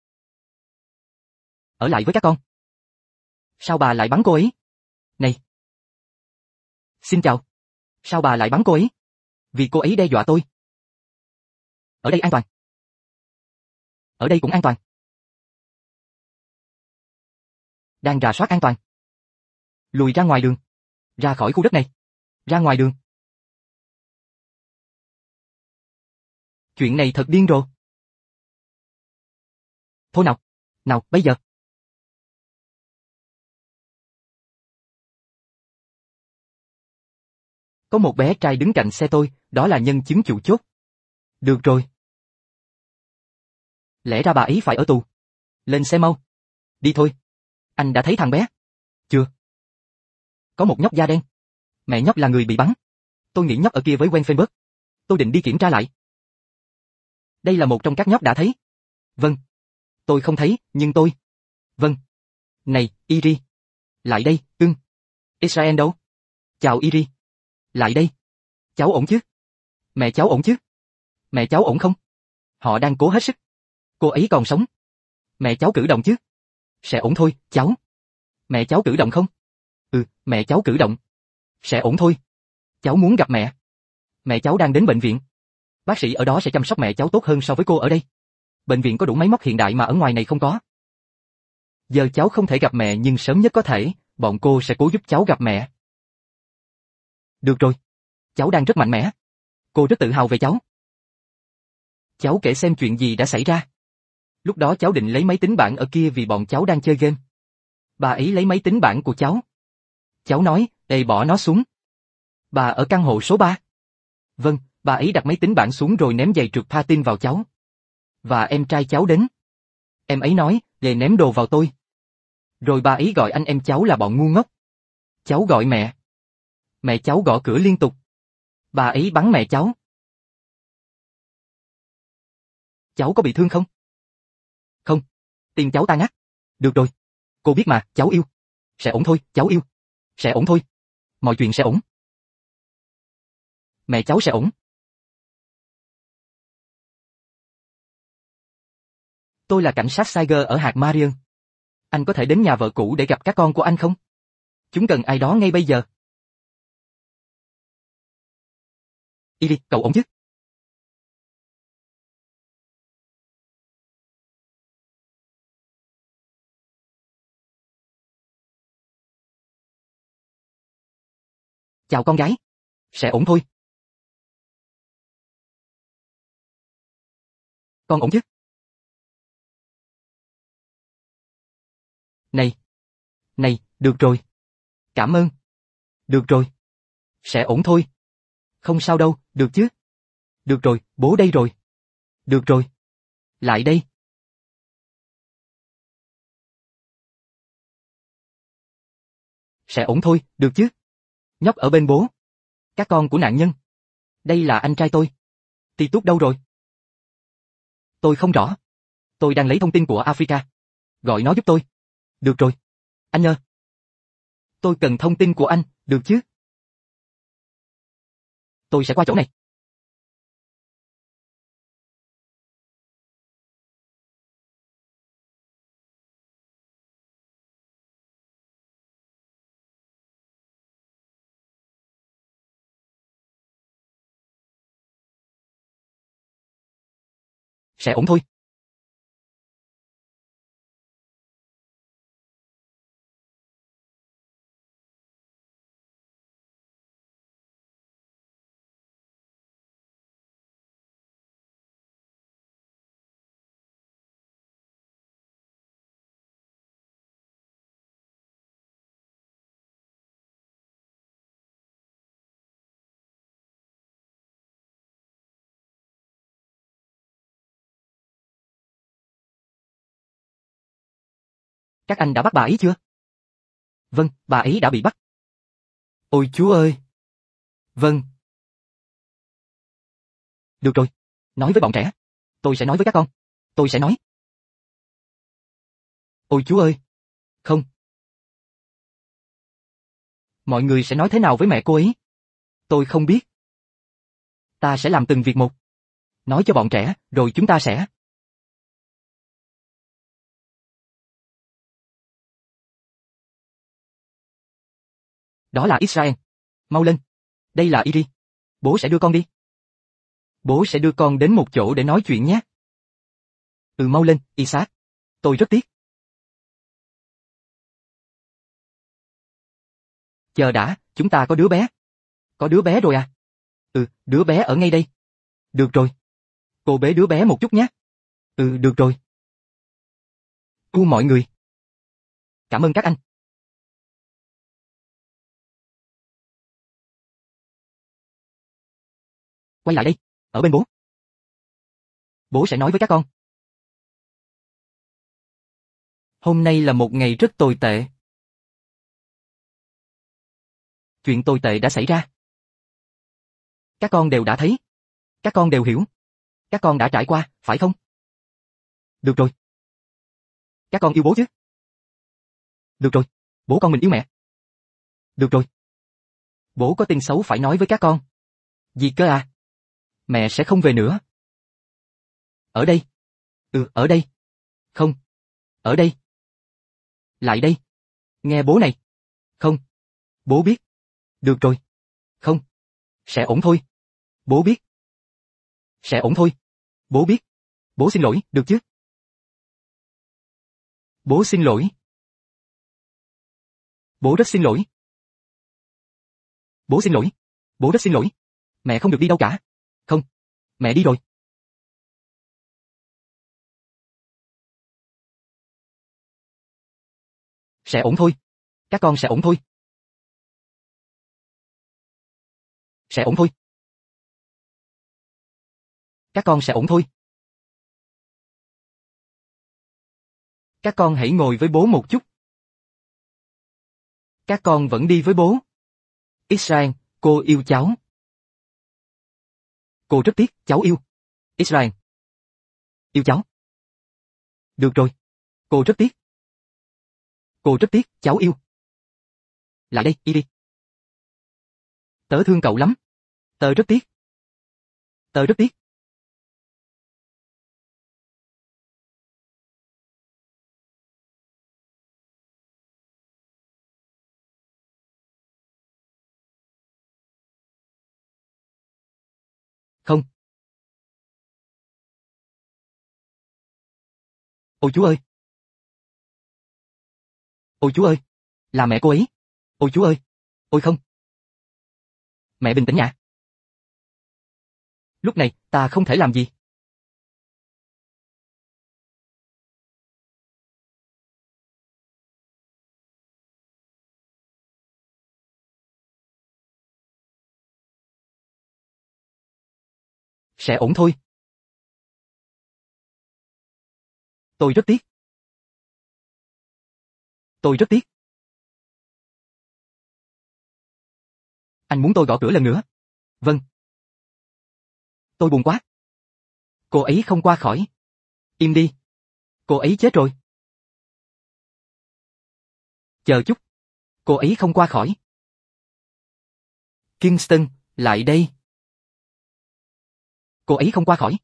Ở lại với các con. Sao bà lại bắn cô ấy? Này. Xin chào. Sao bà lại bắn cô ấy? Vì cô ấy đe dọa tôi. Ở đây an toàn. Ở đây cũng an toàn. Đang rà soát an toàn. Lùi ra ngoài đường. Ra khỏi khu đất này. Ra ngoài đường. Chuyện này thật điên rồ. Thôi nào. Nào, bây giờ. Có một bé trai đứng cạnh xe tôi, đó là nhân chứng chủ chốt. Được rồi. Lẽ ra bà ấy phải ở tù. Lên xe mau. Đi thôi. Anh đã thấy thằng bé? Chưa. Có một nhóc da đen. Mẹ nhóc là người bị bắn. Tôi nghĩ nhóc ở kia với Wenfenberg. Tôi định đi kiểm tra lại. Đây là một trong các nhóc đã thấy. Vâng. Tôi không thấy, nhưng tôi... Vâng. Này, Iri. Lại đây, ưng. Israel đâu? Chào Iri. Lại đây. Cháu ổn chứ? Mẹ cháu ổn chứ? Mẹ cháu ổn không? Họ đang cố hết sức. Cô ấy còn sống. Mẹ cháu cử động chứ? Sẽ ổn thôi, cháu. Mẹ cháu cử động không? Ừ, mẹ cháu cử động. Sẽ ổn thôi. Cháu muốn gặp mẹ. Mẹ cháu đang đến bệnh viện. Bác sĩ ở đó sẽ chăm sóc mẹ cháu tốt hơn so với cô ở đây. Bệnh viện có đủ máy móc hiện đại mà ở ngoài này không có. Giờ cháu không thể gặp mẹ nhưng sớm nhất có thể, bọn cô sẽ cố giúp cháu gặp mẹ. Được rồi. Cháu đang rất mạnh mẽ. Cô rất tự hào về cháu. Cháu kể xem chuyện gì đã xảy ra. Lúc đó cháu định lấy máy tính bảng ở kia vì bọn cháu đang chơi game. Bà ấy lấy máy tính bảng của cháu. Cháu nói, ê bỏ nó xuống. Bà ở căn hộ số 3. Vâng, bà ấy đặt máy tính bảng xuống rồi ném giày trượt patin vào cháu. Và em trai cháu đến. Em ấy nói, về ném đồ vào tôi. Rồi bà ấy gọi anh em cháu là bọn ngu ngốc. Cháu gọi mẹ. Mẹ cháu gõ cửa liên tục. Bà ấy bắn mẹ cháu. Cháu có bị thương không? Không. Tim cháu tan ngắt. Được rồi. Cô biết mà, cháu yêu. Sẽ ổn thôi, cháu yêu. Sẽ ổn thôi. Mọi chuyện sẽ ổn. Mẹ cháu sẽ ổn. Tôi là cảnh sát Tiger ở hạt Marion. Anh có thể đến nhà vợ cũ để gặp các con của anh không? Chúng cần ai đó ngay bây giờ. Ili, cậu ổn chứ? Chào con gái. Sẽ ổn thôi. Con ổn chứ? Này. Này, được rồi. Cảm ơn. Được rồi. Sẽ ổn thôi. Không sao đâu, được chứ? Được rồi, bố đây rồi. Được rồi. Lại đây. Sẽ ổn thôi, được chứ? Nhóc ở bên bố. Các con của nạn nhân. Đây là anh trai tôi. Titus đâu rồi? Tôi không rõ. Tôi đang lấy thông tin của Africa. Gọi nó giúp tôi. Được rồi. Anh ơi. Tôi cần thông tin của anh, được chứ? Tôi sẽ qua chỗ này. Sẽ ổn thôi. Các anh đã bắt bà ấy chưa? Vâng, bà ấy đã bị bắt. Ôi Chúa ơi! Vâng. Được rồi. Nói với bọn trẻ. Tôi sẽ nói với các con. Tôi sẽ nói. Ôi Chúa ơi! Không. Mọi người sẽ nói thế nào với mẹ cô ấy? Tôi không biết. Ta sẽ làm từng việc một. Nói cho bọn trẻ, rồi chúng ta sẽ... Đó là Israel. Mau lên. Đây là Iri. Bố sẽ đưa con đi. Bố sẽ đưa con đến một chỗ để nói chuyện nhé. Ừ, mau lên, Isaac. Tôi rất tiếc. Chờ đã, chúng ta có đứa bé. Có đứa bé rồi à? Ừ, đứa bé ở ngay đây. Được rồi. Cô bế đứa bé một chút nhé. Ừ, được rồi. Mọi người. Cảm ơn các anh. Quay lại đây, ở bên bố. Bố sẽ nói với các con. Hôm nay là một ngày rất tồi tệ. Chuyện tồi tệ đã xảy ra. Các con đều đã thấy. Các con đều hiểu. Các con đã trải qua, phải không? Được rồi. Các con yêu bố chứ? Được rồi. Bố con mình yêu mẹ. Được rồi. Bố có tin xấu phải nói với các con. Gì cơ à? Mẹ sẽ không về nữa. Ở đây. Ừ, ở đây. Không. Ở đây. Lại đây. Nghe bố này. Không. Bố biết. Được rồi. Không. Sẽ ổn thôi. Bố biết. Sẽ ổn thôi. Bố biết. Bố xin lỗi, được chứ? Bố xin lỗi. Bố rất xin lỗi. Bố xin lỗi. Bố rất xin lỗi. Mẹ không được đi đâu cả. Không. Mẹ đi rồi. Sẽ ổn thôi. Các con sẽ ổn thôi. Sẽ ổn thôi. Các con sẽ ổn thôi. Các con hãy ngồi với bố một chút. Các con vẫn đi với bố. Israel, cô yêu cháu. Cô rất tiếc, cháu yêu. Israel. Yêu cháu. Được rồi. Cô rất tiếc. Cô rất tiếc, cháu yêu. Lại đây, đi đi. Tớ thương cậu lắm. Tớ rất tiếc. Tớ rất tiếc. Không. Ôi Chúa ơi. Ôi Chúa ơi. Là mẹ cô ấy. Ôi Chúa ơi. Ôi không. Mẹ bình tĩnh nhã. Lúc này, ta không thể làm gì. Sẽ ổn thôi. Tôi rất tiếc. Tôi rất tiếc. Anh muốn tôi gõ cửa lần nữa. Vâng. Tôi buồn quá. Cô ấy không qua khỏi. Im đi. Cô ấy chết rồi. Chờ chút. Cô ấy không qua khỏi. Kingston, lại đây. Cô ấy không qua khỏi.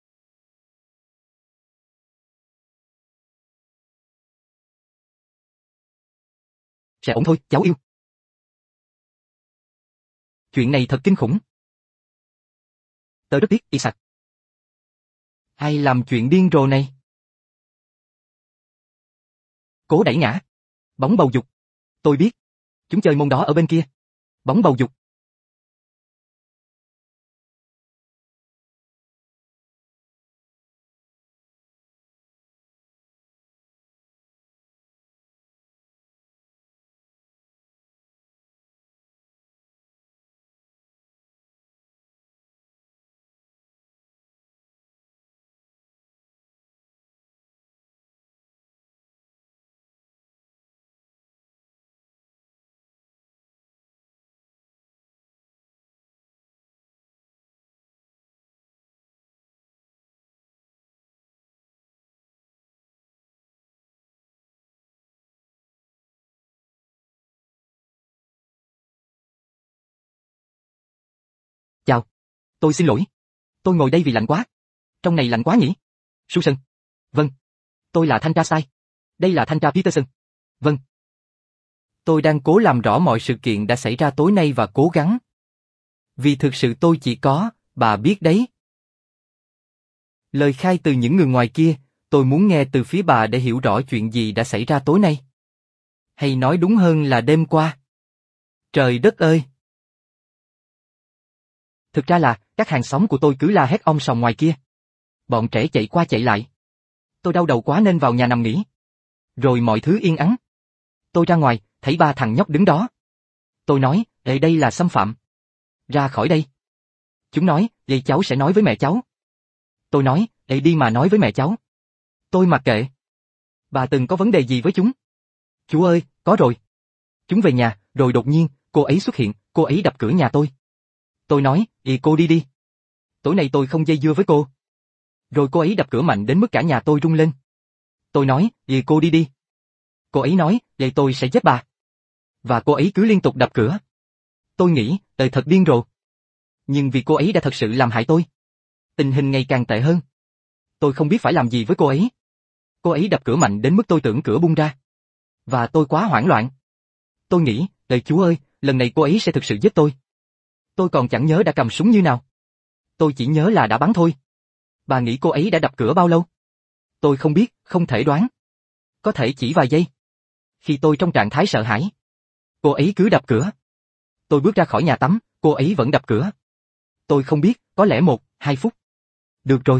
Sẽ ổn thôi, cháu yêu. Chuyện này thật kinh khủng. Tớ rất tiếc, Isaac. Ai làm chuyện điên rồ này? Cố đẩy ngã. Bóng bầu dục. Tôi biết. Chúng chơi môn đó ở bên kia. Bóng bầu dục. Tôi xin lỗi. Tôi ngồi đây vì lạnh quá. Trong này lạnh quá nhỉ? Susan. Vâng. Tôi là thanh tra sai. Đây là thanh tra Peterson. Vâng. Tôi đang cố làm rõ mọi sự kiện đã xảy ra tối nay và cố gắng. Vì thực sự tôi chỉ có, bà biết đấy. Lời khai từ những người ngoài kia, tôi muốn nghe từ phía bà để hiểu rõ chuyện gì đã xảy ra tối nay. Hay nói đúng hơn là đêm qua. Trời đất ơi! Thực ra là, các hàng xóm của tôi cứ la hét om sòm ngoài kia. Bọn trẻ chạy qua chạy lại. Tôi đau đầu quá nên vào nhà nằm nghỉ. Rồi mọi thứ yên ắng. Tôi ra ngoài, thấy ba thằng nhóc đứng đó. Tôi nói, ê đây là xâm phạm. Ra khỏi đây. Chúng nói, vậy cháu sẽ nói với mẹ cháu. Tôi nói, ê đi mà nói với mẹ cháu. Tôi mặc kệ. Bà từng có vấn đề gì với chúng? Chú ơi, có rồi. Chúng về nhà, rồi đột nhiên, cô ấy xuất hiện, cô ấy đập cửa nhà tôi. Tôi nói, cô đi đi. Tối nay tôi không dây dưa với cô. Rồi cô ấy đập cửa mạnh đến mức cả nhà tôi rung lên. Tôi nói, cô đi đi. Cô ấy nói, vậy tôi sẽ giết bà. Và cô ấy cứ liên tục đập cửa. Tôi nghĩ, thật điên rồ. Nhưng vì cô ấy đã thật sự làm hại tôi. Tình hình ngày càng tệ hơn. Tôi không biết phải làm gì với cô ấy. Cô ấy đập cửa mạnh đến mức tôi tưởng cửa bung ra. Và tôi quá hoảng loạn. Tôi nghĩ, chú ơi, lần này cô ấy sẽ thực sự giết tôi. Tôi còn chẳng nhớ đã cầm súng như nào. Tôi chỉ nhớ là đã bắn thôi. Bà nghĩ cô ấy đã đập cửa bao lâu? Tôi không biết, không thể đoán. Có thể chỉ vài giây. Khi tôi trong trạng thái sợ hãi, cô ấy cứ đập cửa. Tôi bước ra khỏi nhà tắm, cô ấy vẫn đập cửa. Tôi không biết, có lẽ 1-2 phút. Được rồi.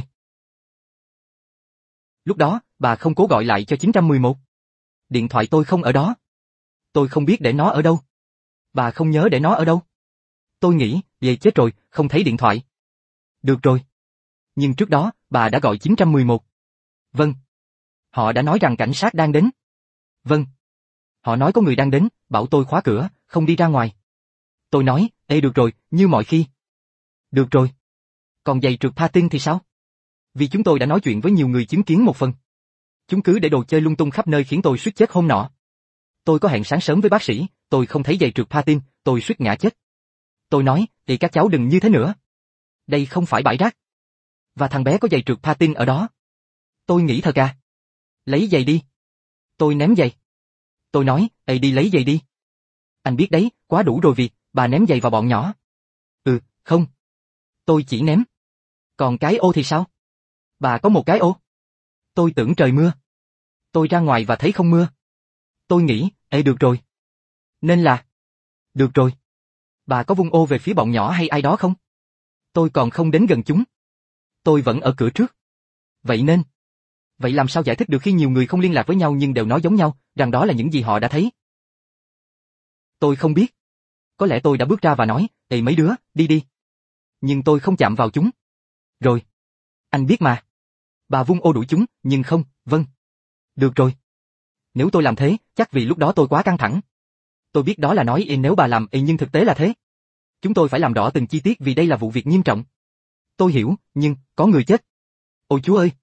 Lúc đó, bà không cố gọi lại cho 911. Điện thoại tôi không ở đó. Tôi không biết để nó ở đâu. Bà không nhớ để nó ở đâu. Tôi nghĩ, vậy chết rồi, không thấy điện thoại. Được rồi. Nhưng trước đó, bà đã gọi 911. Vâng. Họ đã nói rằng cảnh sát đang đến. Vâng. Họ nói có người đang đến, bảo tôi khóa cửa, không đi ra ngoài. Tôi nói, được rồi, như mọi khi. Được rồi. Còn giày trượt patin thì sao? Vì chúng tôi đã nói chuyện với nhiều người chứng kiến một phần. Chúng cứ để đồ chơi lung tung khắp nơi khiến tôi suýt chết hôm nọ. Tôi có hẹn sáng sớm với bác sĩ, tôi không thấy giày trượt patin, tôi suýt ngã chết. Tôi nói, thì các cháu đừng như thế nữa. Đây không phải bãi rác. Và thằng bé có giày trượt patin ở đó. Tôi nghĩ thật à? Lấy giày đi. Tôi ném giày. Tôi nói, đi lấy giày đi. Anh biết đấy, quá đủ rồi việc, bà ném giày vào bọn nhỏ. Không. Tôi chỉ ném. Còn cái ô thì sao? Bà có một cái ô. Tôi tưởng trời mưa. Tôi ra ngoài và thấy không mưa. Tôi nghĩ, được rồi. Nên là... Được rồi. Bà có vung ô về phía bọn nhỏ hay ai đó không? Tôi còn không đến gần chúng. Tôi vẫn ở cửa trước. Vậy nên... Vậy làm sao giải thích được khi nhiều người không liên lạc với nhau nhưng đều nói giống nhau, rằng đó là những gì họ đã thấy? Tôi không biết. Có lẽ tôi đã bước ra và nói, mấy đứa, đi đi. Nhưng tôi không chạm vào chúng. Rồi. Anh biết mà. Bà vung ô đuổi chúng, nhưng không, vâng. Được rồi. Nếu tôi làm thế, chắc vì lúc đó tôi quá căng thẳng. Tôi biết đó là nói nếu bà làm nhưng thực tế là thế. Chúng tôi phải làm rõ từng chi tiết vì đây là vụ việc nghiêm trọng. Tôi hiểu, nhưng, có người chết. Ôi Chúa ơi!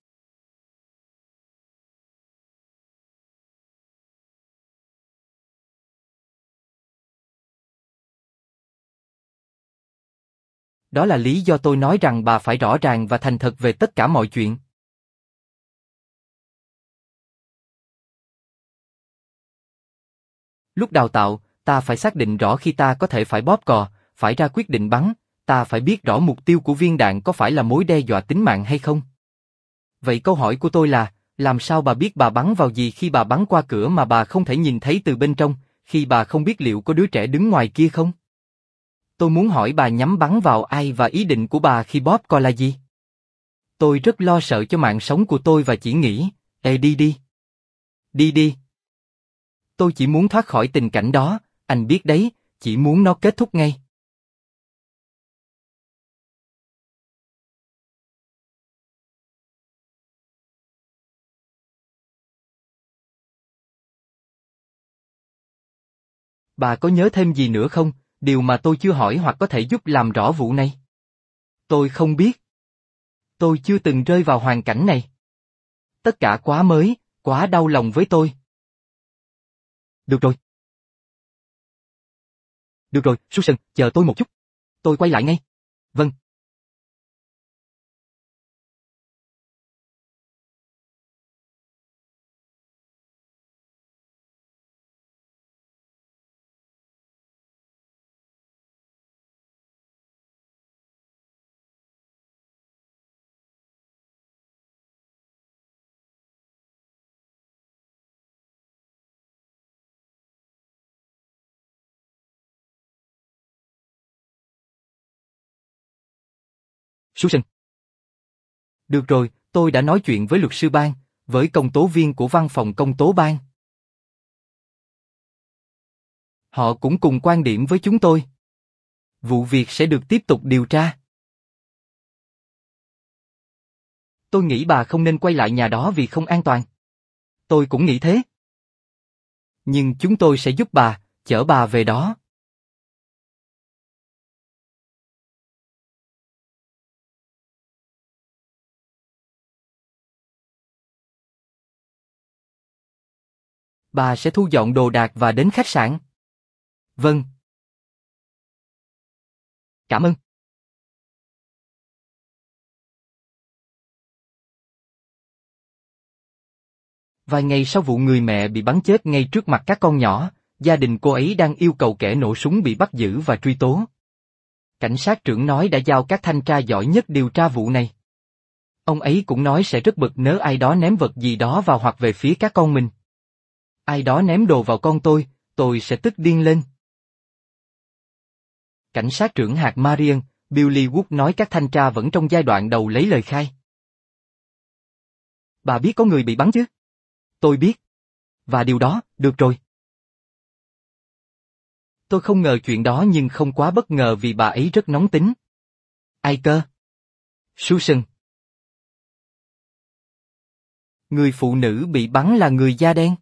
Đó là lý do tôi nói rằng bà phải rõ ràng và thành thật về tất cả mọi chuyện. Lúc đào tạo, ta phải xác định rõ khi ta có thể phải bóp cò, phải ra quyết định bắn, ta phải biết rõ mục tiêu của viên đạn có phải là mối đe dọa tính mạng hay không. Vậy câu hỏi của tôi là, làm sao bà biết bà bắn vào gì khi bà bắn qua cửa mà bà không thể nhìn thấy từ bên trong, khi bà không biết liệu có đứa trẻ đứng ngoài kia không? Tôi muốn hỏi bà nhắm bắn vào ai và ý định của bà khi bóp cò là gì? Tôi rất lo sợ cho mạng sống của tôi và chỉ nghĩ, đi đi. Đi đi. Tôi chỉ muốn thoát khỏi tình cảnh đó, anh biết đấy, chỉ muốn nó kết thúc ngay. Bà có nhớ thêm gì nữa không, điều mà tôi chưa hỏi hoặc có thể giúp làm rõ vụ này? Tôi không biết. Tôi chưa từng rơi vào hoàn cảnh này. Tất cả quá mới, quá đau lòng với tôi. Được rồi. Được rồi, Susan, chờ tôi một chút. Tôi quay lại ngay. Vâng. Susan. Được rồi, tôi đã nói chuyện với luật sư bang, với công tố viên của văn phòng công tố bang. Họ cũng cùng quan điểm với chúng tôi. Vụ việc sẽ được tiếp tục điều tra. Tôi nghĩ bà không nên quay lại nhà đó vì không an toàn. Tôi cũng nghĩ thế. Nhưng chúng tôi sẽ giúp bà, chở bà về đó. Bà sẽ thu dọn đồ đạc và đến khách sạn. Vâng. Cảm ơn. Vài ngày sau vụ người mẹ bị bắn chết ngay trước mặt các con nhỏ, gia đình cô ấy đang yêu cầu kẻ nổ súng bị bắt giữ và truy tố. Cảnh sát trưởng nói đã giao các thanh tra giỏi nhất điều tra vụ này. Ông ấy cũng nói sẽ rất bực nếu ai đó ném vật gì đó vào hoặc về phía các con mình. Ai đó ném đồ vào con tôi sẽ tức điên lên. Cảnh sát trưởng hạt Marion, Billy Wood nói các thanh tra vẫn trong giai đoạn đầu lấy lời khai. Bà biết có người bị bắn chứ? Tôi biết. Và điều đó, được rồi. Tôi không ngờ chuyện đó nhưng không quá bất ngờ vì bà ấy rất nóng tính. Ai cơ? Susan. Người phụ nữ bị bắn là người da đen.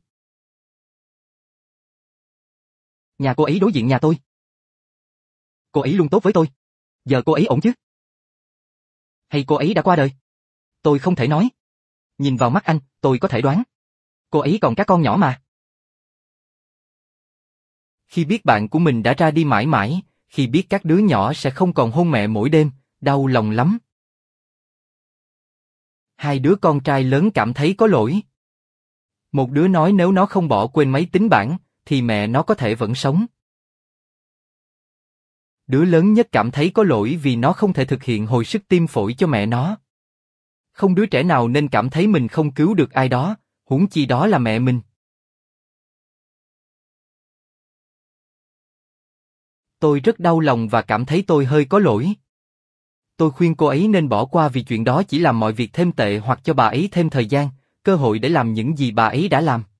Nhà cô ấy đối diện nhà tôi. Cô ấy luôn tốt với tôi. Giờ cô ấy ổn chứ? Hay cô ấy đã qua đời? Tôi không thể nói. Nhìn vào mắt anh, tôi có thể đoán. Cô ấy còn các con nhỏ mà. Khi biết bạn của mình đã ra đi mãi mãi, khi biết các đứa nhỏ sẽ không còn hôn mẹ mỗi đêm, đau lòng lắm. Hai đứa con trai lớn cảm thấy có lỗi. Một đứa nói nếu nó không bỏ quên máy tính bảng, thì mẹ nó có thể vẫn sống. Đứa lớn nhất cảm thấy có lỗi vì nó không thể thực hiện hồi sức tim phổi cho mẹ nó. Không đứa trẻ nào nên cảm thấy mình không cứu được ai đó, huống chi đó là mẹ mình. Tôi rất đau lòng và cảm thấy tôi hơi có lỗi. Tôi khuyên cô ấy nên bỏ qua vì chuyện đó chỉ làm mọi việc thêm tệ hoặc cho bà ấy thêm thời gian, cơ hội để làm những gì bà ấy đã làm.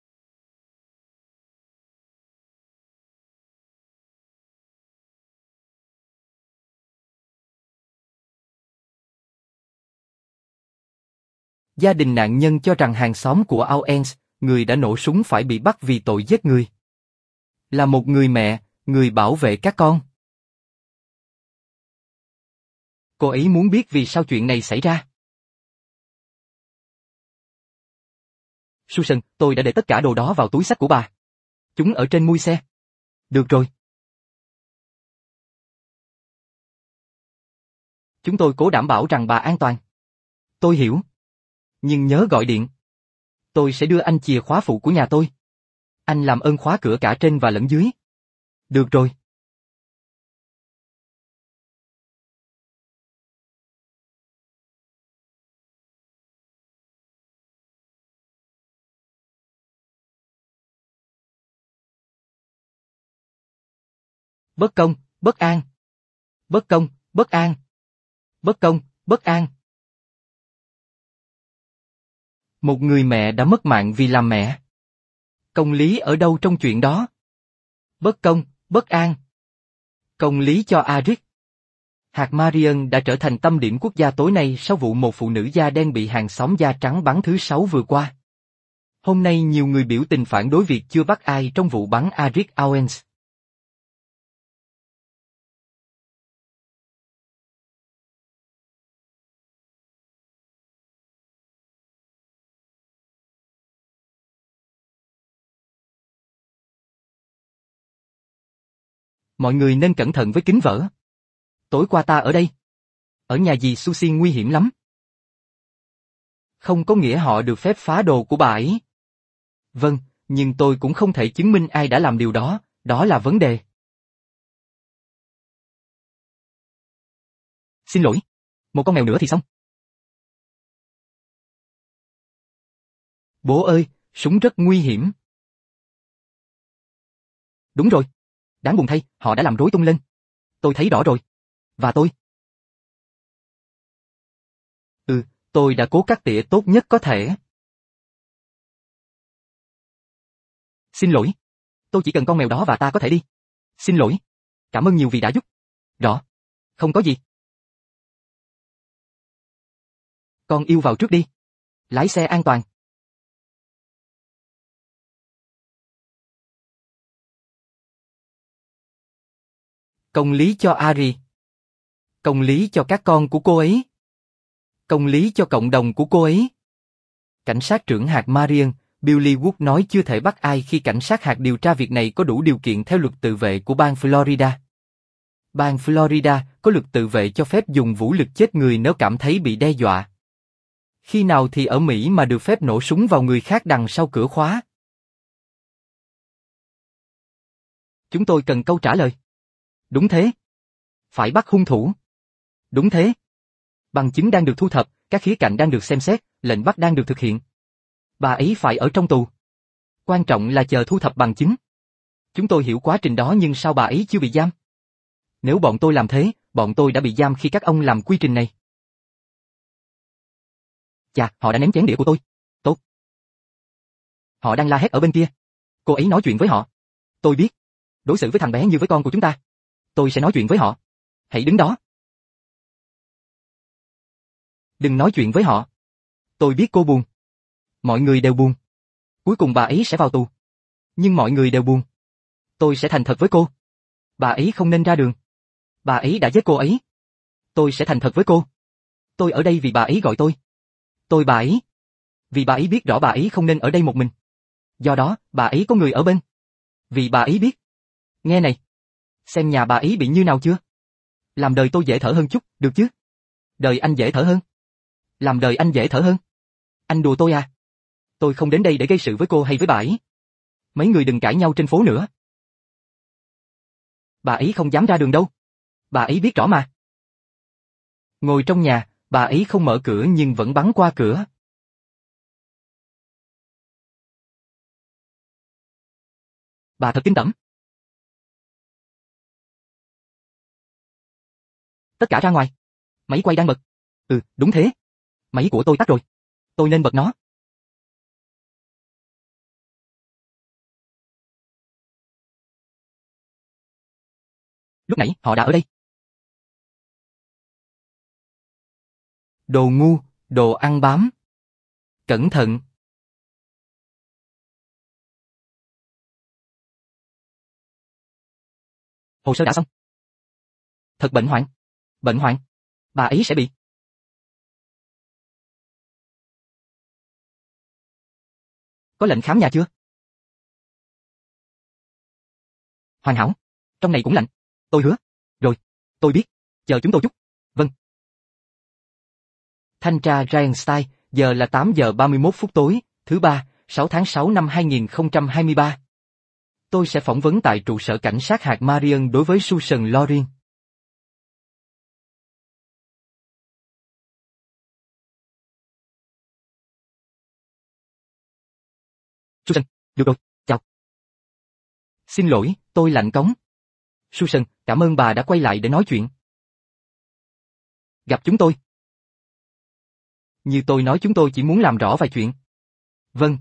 Gia đình nạn nhân cho rằng hàng xóm của Owens, người đã nổ súng phải bị bắt vì tội giết người. Là một người mẹ, người bảo vệ các con. Cô ấy muốn biết vì sao chuyện này xảy ra. Susan, tôi đã để tất cả đồ đó vào túi xách của bà. Chúng ở trên mui xe. Được rồi. Chúng tôi cố đảm bảo rằng bà an toàn. Tôi hiểu. Nhưng nhớ gọi điện. Tôi sẽ đưa anh chìa khóa phụ của nhà tôi. Anh làm ơn khóa cửa cả trên và lẫn dưới. Được rồi. Bất công, bất an. Bất công, bất an. Bất công, bất an. Một người mẹ đã mất mạng vì làm mẹ. Công lý ở đâu trong chuyện đó? Bất công, bất an. Công lý cho Arik. Hạt Marion đã trở thành tâm điểm quốc gia tối nay sau vụ một phụ nữ da đen bị hàng xóm da trắng bắn thứ Sáu vừa qua. Hôm nay nhiều người biểu tình phản đối việc chưa bắt ai trong vụ bắn Arik Owens. Mọi người nên cẩn thận với kính vỡ. Tối qua ta ở đây. Ở nhà dì Susie nguy hiểm lắm. Không có nghĩa họ được phép phá đồ của bà ấy. Vâng, nhưng tôi cũng không thể chứng minh ai đã làm điều đó, đó là vấn đề. Xin lỗi. Một con mèo nữa thì xong. Bố ơi, súng rất nguy hiểm. Đúng rồi. Đáng buồn thay, họ đã làm rối tung lên. Tôi thấy rõ rồi. Và tôi. Tôi đã cố cắt tỉa tốt nhất có thể. Xin lỗi. Tôi chỉ cần con mèo đó và ta có thể đi. Xin lỗi. Cảm ơn nhiều vì đã giúp. Rõ. Không có gì. Con yêu vào trước đi. Lái xe an toàn. Công lý cho Ari. Công lý cho các con của cô ấy. Công lý cho cộng đồng của cô ấy. Cảnh sát trưởng hạt Marion, Billy Wood nói chưa thể bắt ai khi cảnh sát hạt điều tra việc này có đủ điều kiện theo luật tự vệ của bang Florida. Bang Florida có luật tự vệ cho phép dùng vũ lực chết người nếu cảm thấy bị đe dọa. Khi nào thì ở Mỹ mà được phép nổ súng vào người khác đằng sau cửa khóa? Chúng tôi cần câu trả lời. Đúng thế. Phải bắt hung thủ. Đúng thế. Bằng chứng đang được thu thập, các khía cạnh đang được xem xét, lệnh bắt đang được thực hiện. Bà ấy phải ở trong tù. Quan trọng là chờ thu thập bằng chứng. Chúng tôi hiểu quá trình đó nhưng sao bà ấy chưa bị giam? Nếu bọn tôi làm thế, bọn tôi đã bị giam khi các ông làm quy trình này. Chà, họ đã ném chén đĩa của tôi. Tốt. Họ đang la hét ở bên kia. Cô ấy nói chuyện với họ. Tôi biết. Đối xử với thằng bé như với con của chúng ta. Tôi sẽ nói chuyện với họ. Hãy đứng đó. Đừng nói chuyện với họ. Tôi biết cô buồn. Mọi người đều buồn. Cuối cùng bà ấy sẽ vào tù. Nhưng mọi người đều buồn. Tôi sẽ thành thật với cô. Bà ấy không nên ra đường. Bà ấy đã giết cô ấy. Tôi sẽ thành thật với cô. Tôi ở đây vì bà ấy gọi tôi. Tôi bà ấy. Vì bà ấy biết rõ bà ấy không nên ở đây một mình. Do đó, bà ấy có người ở bên. Vì bà ấy biết. Nghe này. Xem nhà bà ấy bị như nào chưa? Làm đời tôi dễ thở hơn chút, được chứ? Đời anh dễ thở hơn. Làm đời anh dễ thở hơn. Anh đùa tôi à? Tôi không đến đây để gây sự với cô hay với bà ấy. Mấy người đừng cãi nhau trên phố nữa. Bà ấy không dám ra đường đâu. Bà ấy biết rõ mà. Ngồi trong nhà, bà ấy không mở cửa nhưng vẫn bắn qua cửa. Bà thật kinh tởm. Tất cả ra ngoài. Máy quay đang bật. Đúng thế. Máy của tôi tắt rồi. Tôi nên bật nó. Lúc nãy họ đã ở đây. Đồ ngu, đồ ăn bám. Cẩn thận. Hồ sơ đã xong. Thật bệnh hoạn. Bệnh hoạn. Bà ấy sẽ bị. Có lệnh khám nhà chưa? Hoàn hảo. Trong này cũng lạnh. Tôi hứa. Rồi. Tôi biết. Chờ chúng tôi chút. Vâng. Thanh tra Ryan Stein, giờ là 8 giờ 31 phút tối, thứ ba, 6 tháng 6 năm 2023. Tôi sẽ phỏng vấn tại trụ sở cảnh sát hạt Marion đối với Susan Loring. Susan, được rồi, chào. Xin lỗi, tôi lạnh cống. Susan, cảm ơn bà đã quay lại để nói chuyện. Gặp chúng tôi. Như tôi nói chúng tôi chỉ muốn làm rõ vài chuyện. Vâng.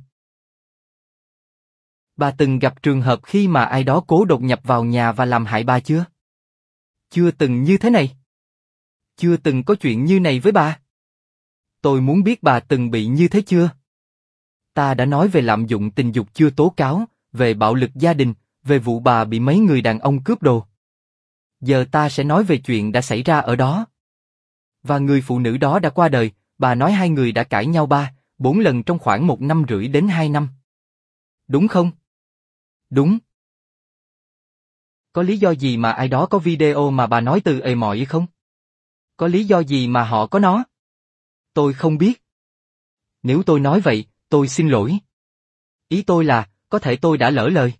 Bà từng gặp trường hợp khi mà ai đó cố đột nhập vào nhà và làm hại bà chưa? Chưa từng như thế này. Chưa từng có chuyện như này với bà. Tôi muốn biết bà từng bị như thế chưa? Ta đã nói về lạm dụng tình dục chưa tố cáo, về bạo lực gia đình, về vụ bà bị mấy người đàn ông cướp đồ. Giờ ta sẽ nói về chuyện đã xảy ra ở đó. Và người phụ nữ đó đã qua đời, bà nói hai người đã cãi nhau 4 lần trong khoảng 1 năm rưỡi đến 2 năm. Đúng không? Đúng. Có lý do gì mà ai đó có video mà bà nói từ mọi không? Có lý do gì mà họ có nó? Tôi không biết. Nếu tôi nói vậy, tôi xin lỗi. Ý tôi là, có thể tôi đã lỡ lời.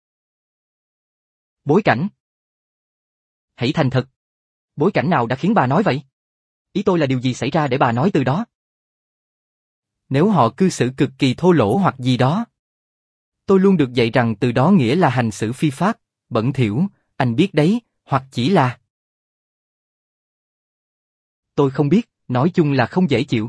Bối cảnh. Hãy thành thật. Bối cảnh nào đã khiến bà nói vậy? Ý tôi là điều gì xảy ra để bà nói từ đó? Nếu họ cư xử cực kỳ thô lỗ hoặc gì đó. Tôi luôn được dạy rằng từ đó nghĩa là hành xử phi pháp, bẩn thỉu, anh biết đấy, hoặc chỉ là. Tôi không biết, Nói chung là không dễ chịu.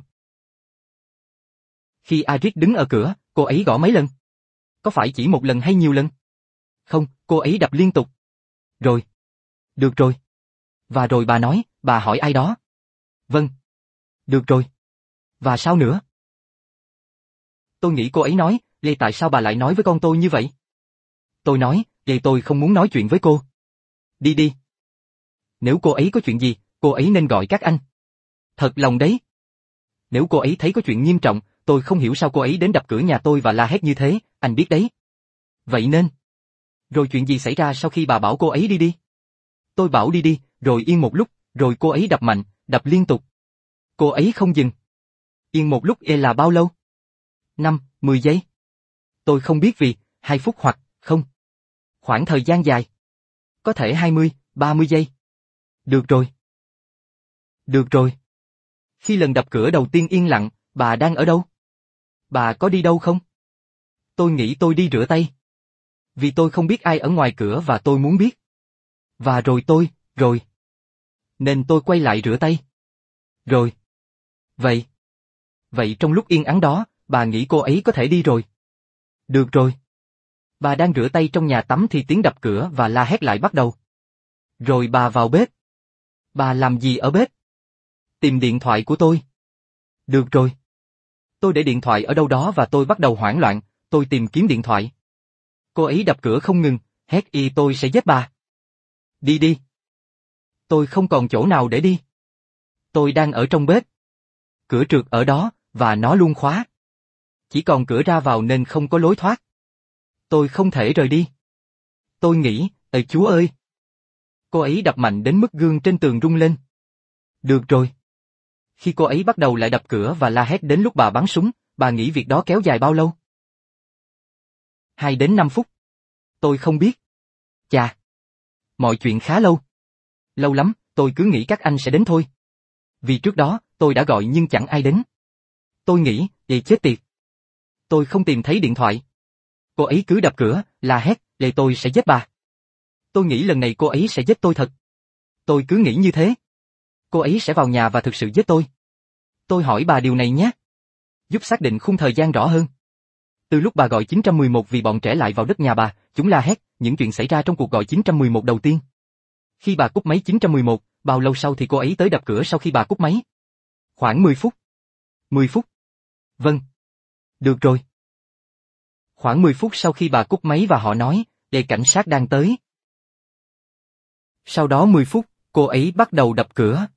Khi Arit đứng ở cửa, cô ấy gõ mấy lần? Có phải chỉ một lần hay nhiều lần? Không, cô ấy đập liên tục. Rồi. Được rồi. Và rồi bà nói, bà hỏi ai đó? Vâng. Được rồi. Và sao nữa? Tôi nghĩ cô ấy nói, Lê tại sao bà lại nói với con tôi như vậy? Tôi nói, Lê tôi không muốn nói chuyện với cô. Đi đi. Nếu cô ấy có chuyện gì, cô ấy nên gọi các anh. Thật lòng đấy. Nếu cô ấy thấy có chuyện nghiêm trọng, tôi không hiểu sao cô ấy đến đập cửa nhà tôi và la hét như thế, anh biết đấy. Vậy nên. Rồi chuyện gì xảy ra sau khi bà bảo cô ấy đi đi? Tôi bảo đi đi, rồi yên một lúc, rồi cô ấy đập mạnh, đập liên tục. Cô ấy không dừng. Yên một lúc là bao lâu? 5, 10 giây. Tôi không biết vì, 2 phút hoặc, không. Khoảng thời gian dài. Có thể 20, 30 giây. Được rồi. Được rồi. Khi lần đập cửa đầu tiên yên lặng, bà đang ở đâu? Bà có đi đâu không? Tôi nghĩ tôi đi rửa tay. Vì tôi không biết ai ở ngoài cửa và tôi muốn biết. Và rồi. Nên tôi quay lại rửa tay. Rồi. Vậy trong lúc yên ắng đó, bà nghĩ cô ấy có thể đi rồi. Được rồi. Bà đang rửa tay trong nhà tắm thì tiếng đập cửa và la hét lại bắt đầu. Rồi bà vào bếp. Bà làm gì ở bếp? Tìm điện thoại của tôi. Được rồi. Tôi để điện thoại ở đâu đó và tôi bắt đầu hoảng loạn, tôi tìm kiếm điện thoại. Cô ấy đập cửa không ngừng, hét tôi sẽ giết bà. Đi đi. Tôi không còn chỗ nào để đi. Tôi đang ở trong bếp. Cửa trượt ở đó, và nó luôn khóa. Chỉ còn cửa ra vào nên không có lối thoát. Tôi không thể rời đi. Tôi nghĩ, Chúa ơi. Cô ấy đập mạnh đến mức gương trên tường rung lên. Được rồi. Khi cô ấy bắt đầu lại đập cửa và la hét đến lúc bà bắn súng, bà nghĩ việc đó kéo dài bao lâu? 2 đến 5 phút. Tôi không biết. Chà. Mọi chuyện khá lâu. Lâu lắm, tôi cứ nghĩ các anh sẽ đến thôi. Vì trước đó, tôi đã gọi nhưng chẳng ai đến. Tôi nghĩ, chết tiệt. Tôi không tìm thấy điện thoại. Cô ấy cứ đập cửa, la hét, tôi sẽ giết bà. Tôi nghĩ lần này cô ấy sẽ giết tôi thật. Tôi cứ nghĩ như thế. Cô ấy sẽ vào nhà và thực sự giết tôi. Tôi hỏi bà điều này nhé. Giúp xác định khung thời gian rõ hơn. Từ lúc bà gọi 911 vì bọn trẻ lại vào đất nhà bà, chúng la hét, những chuyện xảy ra trong cuộc gọi 911 đầu tiên. Khi bà cúp máy 911, bao lâu sau thì cô ấy tới đập cửa sau khi bà cúp máy? Khoảng 10 phút. 10 phút. Vâng. Được rồi. Khoảng 10 phút sau khi bà cúp máy và họ nói, cảnh sát đang tới. Sau đó 10 phút, cô ấy bắt đầu đập cửa.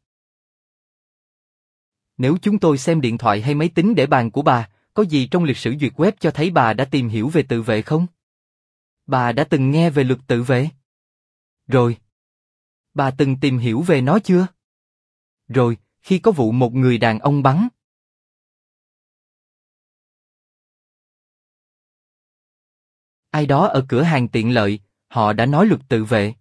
Nếu chúng tôi xem điện thoại hay máy tính để bàn của bà, có gì trong lịch sử duyệt web cho thấy bà đã tìm hiểu về tự vệ không? Bà đã từng nghe về luật tự vệ? Rồi. Bà từng tìm hiểu về nó chưa? Rồi, khi có vụ một người đàn ông bắn. Ai đó ở cửa hàng tiện lợi, họ đã nói luật tự vệ.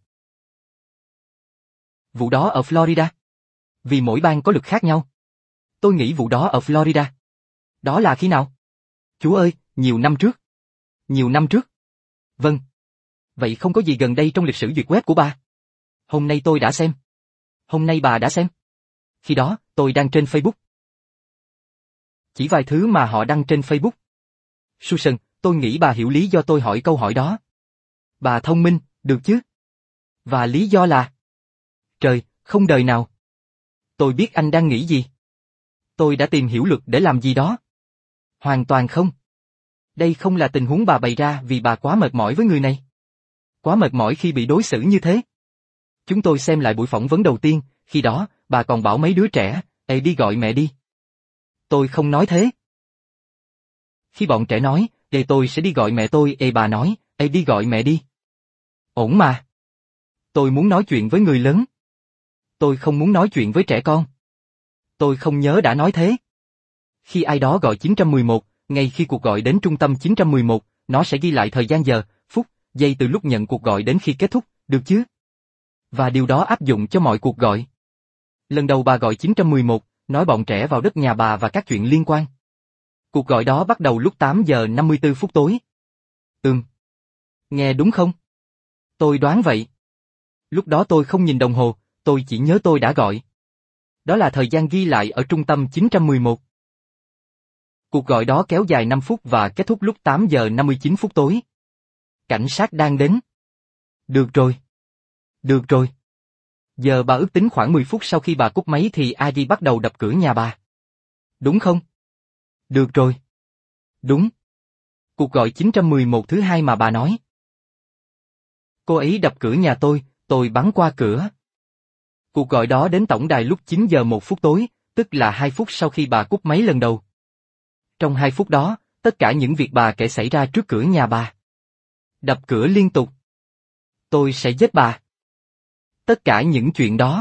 Vụ đó ở Florida. Vì mỗi bang có luật khác nhau. Tôi nghĩ vụ đó ở Florida. Đó là khi nào? Chúa ơi, nhiều năm trước. Nhiều năm trước. Vâng. Vậy không có gì gần đây trong lịch sử duyệt web của bà? Hôm nay tôi đã xem. Hôm nay bà đã xem. Khi đó, tôi đang trên Facebook. Chỉ vài thứ mà họ đăng trên Facebook. Susan, tôi nghĩ bà hiểu lý do tôi hỏi câu hỏi đó. Bà thông minh, được chứ? Và lý do là... Trời, không đời nào. Tôi biết anh đang nghĩ gì. Tôi đã tìm hiểu luật để làm gì đó. Hoàn toàn không. Đây không là tình huống bà bày ra vì bà quá mệt mỏi với người này. Quá mệt mỏi khi bị đối xử như thế. Chúng tôi xem lại buổi phỏng vấn đầu tiên, khi đó, bà còn bảo mấy đứa trẻ, đi gọi mẹ đi. Tôi không nói thế. Khi bọn trẻ nói, tôi sẽ đi gọi mẹ tôi, bà nói, đi gọi mẹ đi. Ổn mà. Tôi muốn nói chuyện với người lớn. Tôi không muốn nói chuyện với trẻ con. Tôi không nhớ đã nói thế. Khi ai đó gọi 911, ngay khi cuộc gọi đến trung tâm 911, nó sẽ ghi lại thời gian giờ, phút, giây từ lúc nhận cuộc gọi đến khi kết thúc, được chứ? Và điều đó áp dụng cho mọi cuộc gọi. Lần đầu bà gọi 911, nói bọn trẻ vào đất nhà bà và các chuyện liên quan. Cuộc gọi đó bắt đầu lúc 8 giờ 54 phút tối. Nghe đúng không? Tôi đoán vậy. Lúc đó tôi không nhìn đồng hồ, tôi chỉ nhớ tôi đã gọi. Đó là thời gian ghi lại ở trung tâm 911. Cuộc gọi đó kéo dài 5 phút và kết thúc lúc 8 giờ 59 phút tối. Cảnh sát đang đến. Được rồi. Được rồi. Giờ bà ước tính khoảng 10 phút sau khi bà cúp máy thì Ari bắt đầu đập cửa nhà bà. Đúng không? Được rồi. Đúng. Cuộc gọi 911 thứ hai mà bà nói. Cô ấy đập cửa nhà tôi bắn qua cửa. Cuộc gọi đó đến tổng đài lúc 9 giờ 1 phút tối, tức là 2 phút sau khi bà cúp máy lần đầu. Trong 2 phút đó, tất cả những việc bà kể xảy ra trước cửa nhà bà. Đập cửa liên tục. Tôi sẽ giết bà. Tất cả những chuyện đó.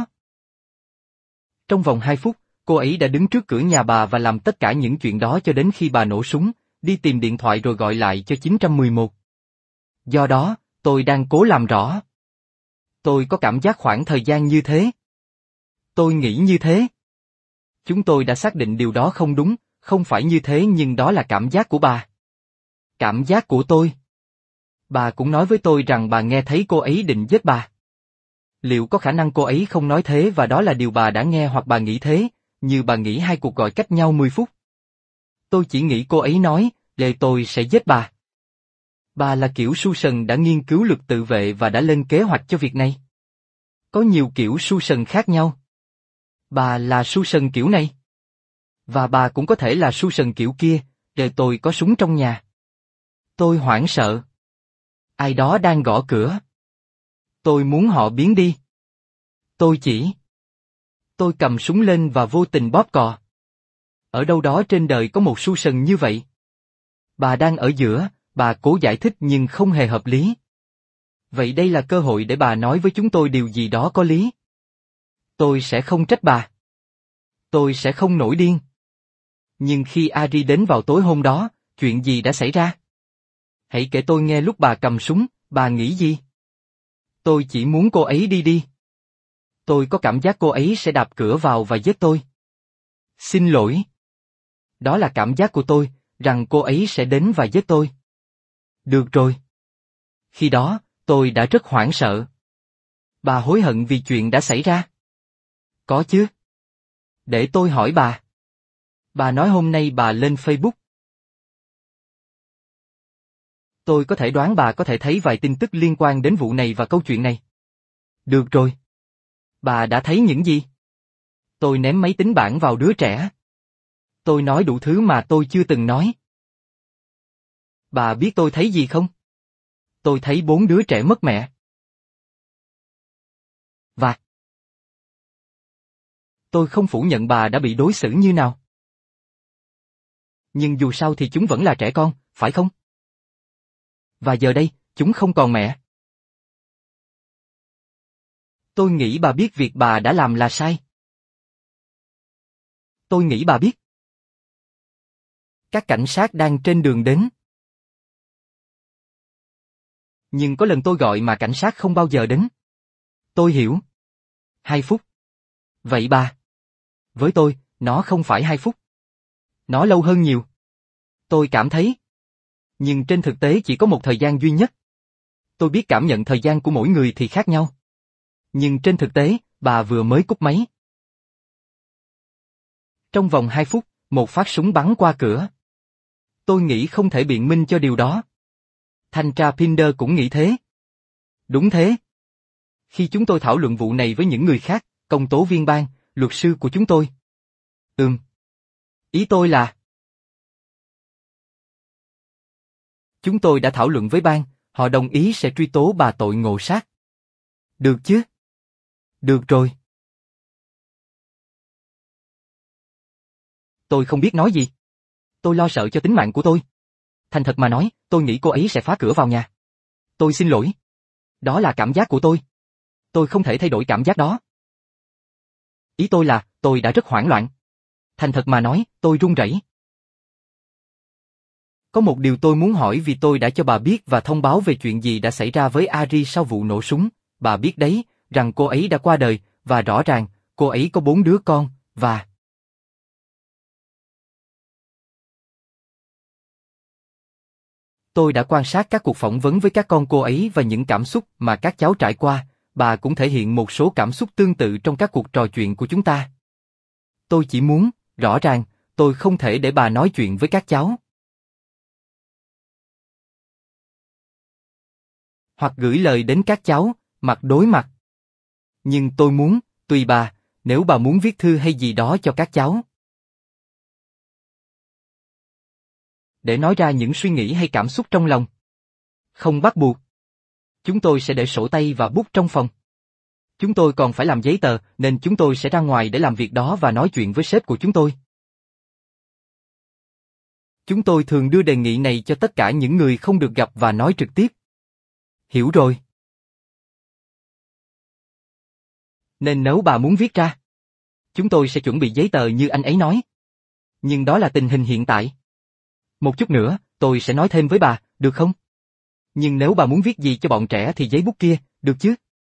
Trong vòng 2 phút, cô ấy đã đứng trước cửa nhà bà và làm tất cả những chuyện đó cho đến khi bà nổ súng, đi tìm điện thoại rồi gọi lại cho 911. Do đó, tôi đang cố làm rõ. Tôi có cảm giác khoảng thời gian như thế. Tôi nghĩ như thế. Chúng tôi đã xác định điều đó không đúng, không phải như thế nhưng đó là cảm giác của bà. Cảm giác của tôi. Bà cũng nói với tôi rằng bà nghe thấy cô ấy định giết bà. Liệu có khả năng cô ấy không nói thế và đó là điều bà đã nghe hoặc bà nghĩ thế, như bà nghĩ hai cuộc gọi cách nhau 10 phút? Tôi chỉ nghĩ cô ấy nói, tôi sẽ giết bà. Bà là kiểu Susan đã nghiên cứu luật tự vệ và đã lên kế hoạch cho việc này. Có nhiều kiểu Susan khác nhau. Bà là Susan kiểu này. Và bà cũng có thể là Susan kiểu kia, tôi có súng trong nhà. Tôi hoảng sợ. Ai đó đang gõ cửa. Tôi muốn họ biến đi. Tôi cầm súng lên và vô tình bóp cò. Ở đâu đó trên đời có một Susan như vậy. Bà đang ở giữa, bà cố giải thích nhưng không hề hợp lý. Vậy đây là cơ hội để bà nói với chúng tôi điều gì đó có lý. Tôi sẽ không trách bà. Tôi sẽ không nổi điên. Nhưng khi Ari đến vào tối hôm đó, chuyện gì đã xảy ra? Hãy kể tôi nghe lúc bà cầm súng, bà nghĩ gì? Tôi chỉ muốn cô ấy đi. Tôi có cảm giác cô ấy sẽ đạp cửa vào và giết tôi. Xin lỗi. Đó là cảm giác của tôi, rằng cô ấy sẽ đến và giết tôi. Được rồi. Khi đó, tôi đã rất hoảng sợ. Bà hối hận vì chuyện đã xảy ra? Có chứ. Để tôi hỏi bà. Bà nói hôm nay bà lên Facebook. Tôi có thể đoán bà có thể thấy vài tin tức liên quan đến vụ này và câu chuyện này. Được rồi. Bà đã thấy những gì? Tôi ném máy tính bảng vào đứa trẻ. Tôi nói đủ thứ mà tôi chưa từng nói. Bà biết tôi thấy gì không? Tôi thấy 4 đứa trẻ mất mẹ. Và tôi không phủ nhận bà đã bị đối xử như nào. Nhưng dù sao thì chúng vẫn là trẻ con, phải không? Và giờ đây, chúng không còn mẹ. Tôi nghĩ bà biết việc bà đã làm là sai. Tôi nghĩ bà biết. Các cảnh sát đang trên đường đến. Nhưng có lần tôi gọi mà cảnh sát không bao giờ đến. Tôi hiểu. 2 phút. Vậy bà. Với tôi, nó không phải 2 phút. Nó lâu hơn nhiều. Tôi cảm thấy. Nhưng trên thực tế chỉ có một thời gian duy nhất. Tôi biết cảm nhận thời gian của mỗi người thì khác nhau. Nhưng trên thực tế, bà vừa mới cúp máy. Trong vòng 2 phút, một phát súng bắn qua cửa. Tôi nghĩ không thể biện minh cho điều đó. Thanh tra Pinder cũng nghĩ thế. Đúng thế. Khi chúng tôi thảo luận vụ này với những người khác, công tố viên bang, luật sư của chúng tôi. Ý tôi là... Chúng tôi đã thảo luận với bang, họ đồng ý sẽ truy tố bà tội ngộ sát. Được chứ? Được rồi. Tôi không biết nói gì. Tôi lo sợ cho tính mạng của tôi. Thành thật mà nói, tôi nghĩ cô ấy sẽ phá cửa vào nhà. Tôi xin lỗi. Đó là cảm giác của tôi. Tôi không thể thay đổi cảm giác đó. Ý tôi là, tôi đã rất hoảng loạn. Thành thật mà nói, tôi run rẩy. Có một điều tôi muốn hỏi vì tôi đã cho bà biết và thông báo về chuyện gì đã xảy ra với Ari sau vụ nổ súng. Bà biết đấy, rằng cô ấy đã qua đời, và rõ ràng, cô ấy có 4 đứa con, và... Tôi đã quan sát các cuộc phỏng vấn với các con cô ấy và những cảm xúc mà các cháu trải qua, bà cũng thể hiện một số cảm xúc tương tự trong các cuộc trò chuyện của chúng ta. Tôi chỉ muốn, rõ ràng, tôi không thể để bà nói chuyện với các cháu. Hoặc gửi lời đến các cháu, mặt đối mặt. Nhưng tôi muốn, tùy bà, nếu bà muốn viết thư hay gì đó cho các cháu. Để nói ra những suy nghĩ hay cảm xúc trong lòng. Không bắt buộc. Chúng tôi sẽ để sổ tay và bút trong phòng. Chúng tôi còn phải làm giấy tờ, nên chúng tôi sẽ ra ngoài để làm việc đó và nói chuyện với sếp của chúng tôi. Chúng tôi thường đưa đề nghị này cho tất cả những người không được gặp và nói trực tiếp. Hiểu rồi. Nên nếu bà muốn viết ra, chúng tôi sẽ chuẩn bị giấy tờ như anh ấy nói. Nhưng đó là tình hình hiện tại. Một chút nữa, tôi sẽ nói thêm với bà, được không? Nhưng nếu bà muốn viết gì cho bọn trẻ thì giấy bút kia, được chứ?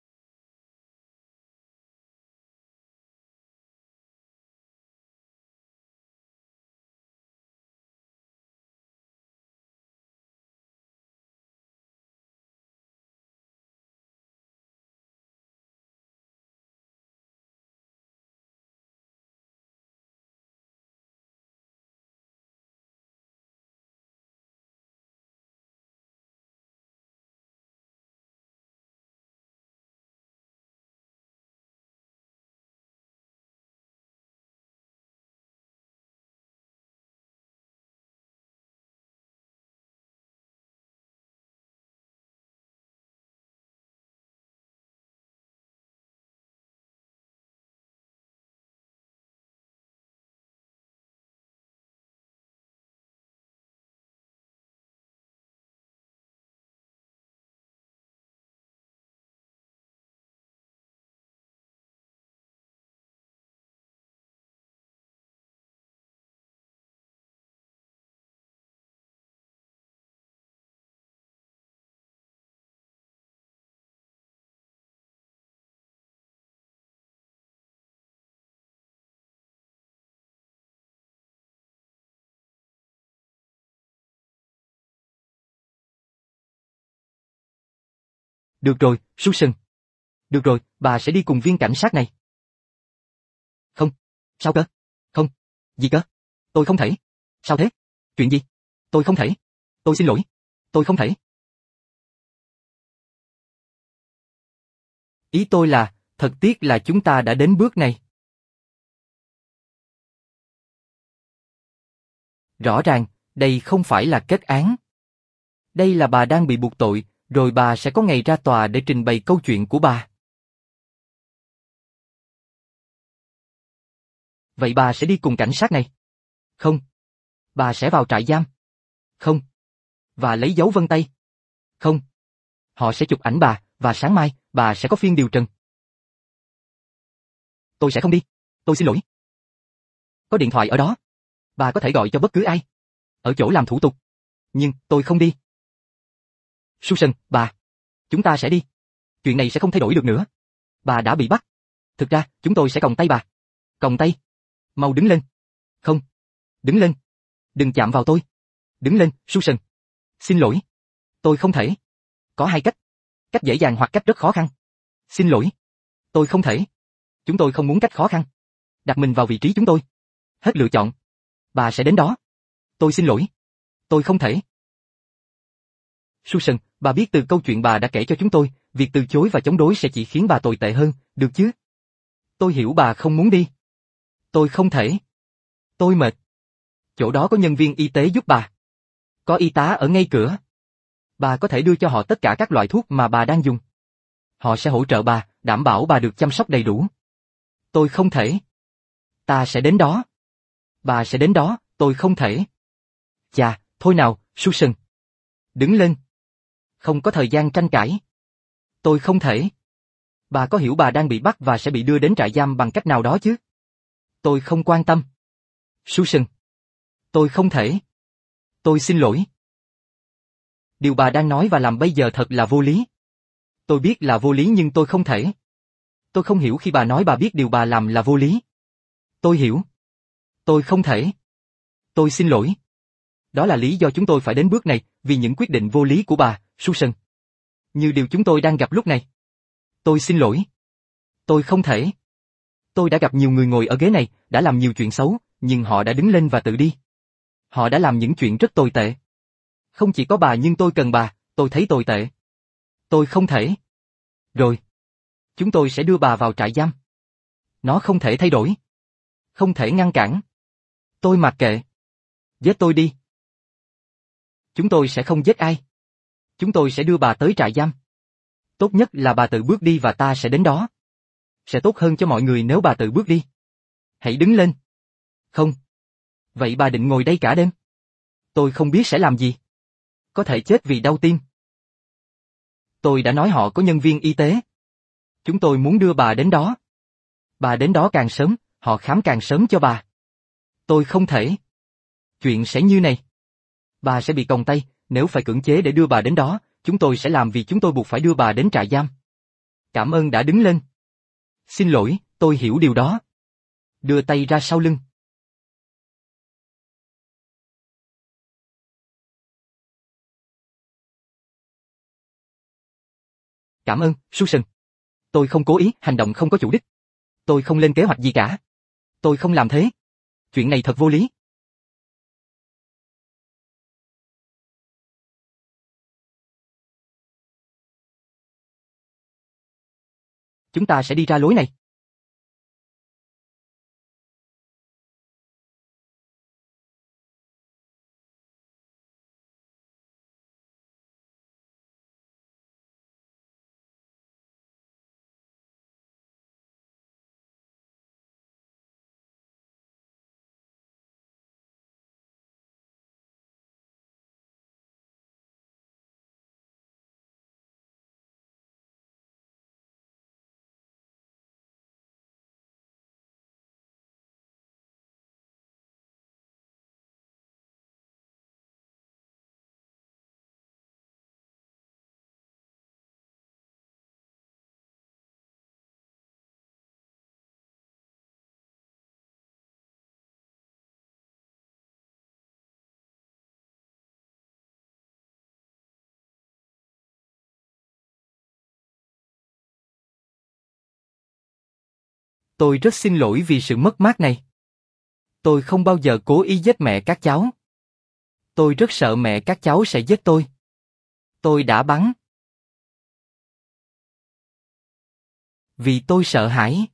Được rồi, Susan. Được rồi, bà sẽ đi cùng viên cảnh sát này. Không. Sao cơ? Không. Gì cơ? Tôi không thể. Sao thế? Chuyện gì? Tôi không thể. Tôi xin lỗi. Tôi không thể. Ý tôi là, thật tiếc là chúng ta đã đến bước này. Rõ ràng, đây không phải là kết án. Đây là bà đang bị buộc tội, rồi bà sẽ có ngày ra tòa để trình bày câu chuyện của bà. Vậy bà sẽ đi cùng cảnh sát này? Không. Bà sẽ vào trại giam? Không. Và lấy dấu vân tay? Không. Họ sẽ chụp ảnh bà, và sáng mai, bà sẽ có phiên điều trần. Tôi sẽ không đi. Tôi xin lỗi. Có điện thoại ở đó. Bà có thể gọi cho bất cứ ai. Ở chỗ làm thủ tục. Nhưng, tôi không đi. Susan, bà. Chúng ta sẽ đi. Chuyện này sẽ không thay đổi được nữa. Bà đã bị bắt. Thực ra, chúng tôi sẽ còng tay bà. Còng tay. Mau đứng lên. Không. Đứng lên. Đừng chạm vào tôi. Đứng lên, Susan. Xin lỗi. Tôi không thể. Có hai cách. Cách dễ dàng hoặc cách rất khó khăn. Xin lỗi. Tôi không thể. Chúng tôi không muốn cách khó khăn. Đặt mình vào vị trí chúng tôi. Hết lựa chọn. Bà sẽ đến đó. Tôi xin lỗi. Tôi không thể. Susan, bà biết từ câu chuyện bà đã kể cho chúng tôi, việc từ chối và chống đối sẽ chỉ khiến bà tồi tệ hơn, được chứ? Tôi hiểu bà không muốn đi. Tôi không thể. Tôi mệt. Chỗ đó có nhân viên y tế giúp bà. Có y tá ở ngay cửa. Bà có thể đưa cho họ tất cả các loại thuốc mà bà đang dùng. Họ sẽ hỗ trợ bà, đảm bảo bà được chăm sóc đầy đủ. Tôi không thể. Ta sẽ đến đó. Bà sẽ đến đó, tôi không thể. Chà, thôi nào, Susan. Đứng lên. Không có thời gian tranh cãi. Tôi không thể. Bà có hiểu bà đang bị bắt và sẽ bị đưa đến trại giam bằng cách nào đó chứ? Tôi không quan tâm. Susan. Tôi không thể. Tôi xin lỗi. Điều bà đang nói và làm bây giờ thật là vô lý. Tôi biết là vô lý nhưng tôi không thể. Tôi không hiểu khi bà nói bà biết điều bà làm là vô lý. Tôi hiểu. Tôi không thể. Tôi xin lỗi. Đó là lý do chúng tôi phải đến bước này, vì những quyết định vô lý của bà, Susan. Như điều chúng tôi đang gặp lúc này. Tôi xin lỗi. Tôi không thể. Tôi đã gặp nhiều người ngồi ở ghế này, đã làm nhiều chuyện xấu, nhưng họ đã đứng lên và tự đi. Họ đã làm những chuyện rất tồi tệ. Không chỉ có bà nhưng tôi cần bà, tôi thấy tồi tệ. Tôi không thể. Rồi. Chúng tôi sẽ đưa bà vào trại giam. Nó không thể thay đổi. Không thể ngăn cản. Tôi mặc kệ. Giết tôi đi. Chúng tôi sẽ không giết ai. Chúng tôi sẽ đưa bà tới trại giam. Tốt nhất là bà tự bước đi và ta sẽ đến đó. Sẽ tốt hơn cho mọi người nếu bà tự bước đi. Hãy đứng lên. Không. Vậy bà định ngồi đây cả đêm? Tôi không biết sẽ làm gì. Có thể chết vì đau tim. Tôi đã nói họ có nhân viên y tế. Chúng tôi muốn đưa bà đến đó. Bà đến đó càng sớm, họ khám càng sớm cho bà. Tôi không thể. Chuyện sẽ như này. Bà sẽ bị còng tay, nếu phải cưỡng chế để đưa bà đến đó, chúng tôi sẽ làm vì chúng tôi buộc phải đưa bà đến trại giam. Cảm ơn đã đứng lên. Xin lỗi, tôi hiểu điều đó. Đưa tay ra sau lưng. Cảm ơn, Susan. Tôi không cố ý, hành động không có chủ đích. Tôi không lên kế hoạch gì cả. Tôi không làm thế. Chuyện này thật vô lý. Chúng ta sẽ đi ra lối này. Tôi rất xin lỗi vì sự mất mát này. Tôi không bao giờ cố ý giết mẹ các cháu. Tôi rất sợ mẹ các cháu sẽ giết tôi. Tôi đã bắn. Vì tôi sợ hãi.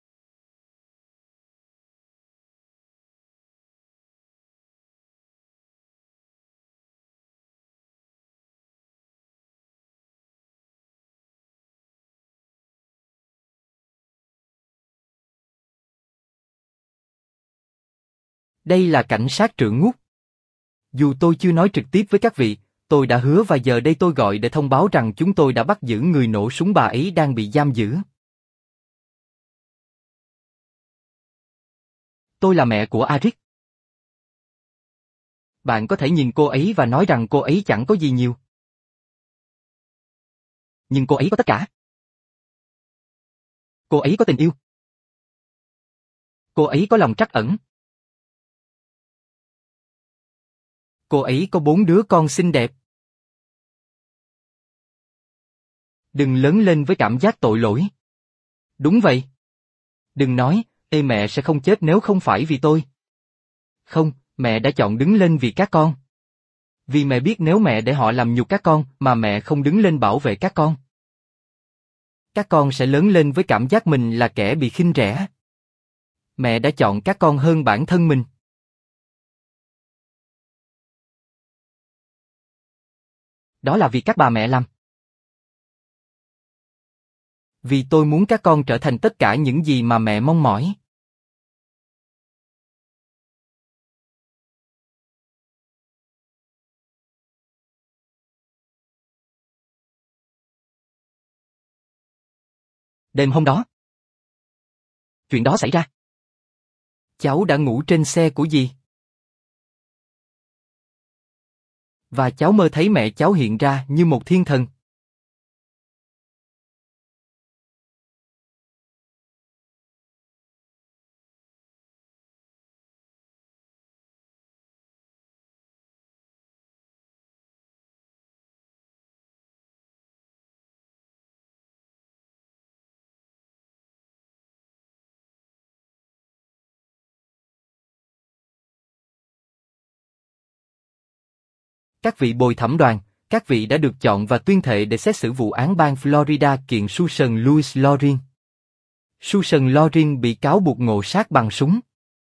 Đây là cảnh sát trưởng ngút. Dù tôi chưa nói trực tiếp với các vị, tôi đã hứa và giờ đây tôi gọi để thông báo rằng chúng tôi đã bắt giữ người nổ súng, bà ấy đang bị giam giữ. Tôi là mẹ của Arik. Bạn có thể nhìn cô ấy và nói rằng cô ấy chẳng có gì nhiều. Nhưng cô ấy có tất cả. Cô ấy có tình yêu. Cô ấy có lòng trắc ẩn. Cô ấy có 4 đứa con xinh đẹp. Đừng lớn lên với cảm giác tội lỗi. Đúng vậy. Đừng nói, ê mẹ sẽ không chết nếu không phải vì tôi. Không, mẹ đã chọn đứng lên vì các con. Vì mẹ biết nếu mẹ để họ làm nhục các con mà mẹ không đứng lên bảo vệ các con sẽ lớn lên với cảm giác mình là kẻ bị khinh rẻ. Mẹ đã chọn các con hơn bản thân mình. Đó là vì các bà mẹ làm. Vì tôi muốn các con trở thành tất cả những gì mà mẹ mong mỏi. Đêm hôm đó, chuyện đó xảy ra. Cháu đã ngủ trên xe của dì. Và cháu mơ thấy mẹ cháu hiện ra như một thiên thần. Các vị bồi thẩm đoàn, các vị đã được chọn và tuyên thệ để xét xử vụ án bang Florida kiện Susan Louis Loring. Susan Loring bị cáo buộc ngộ sát bằng súng.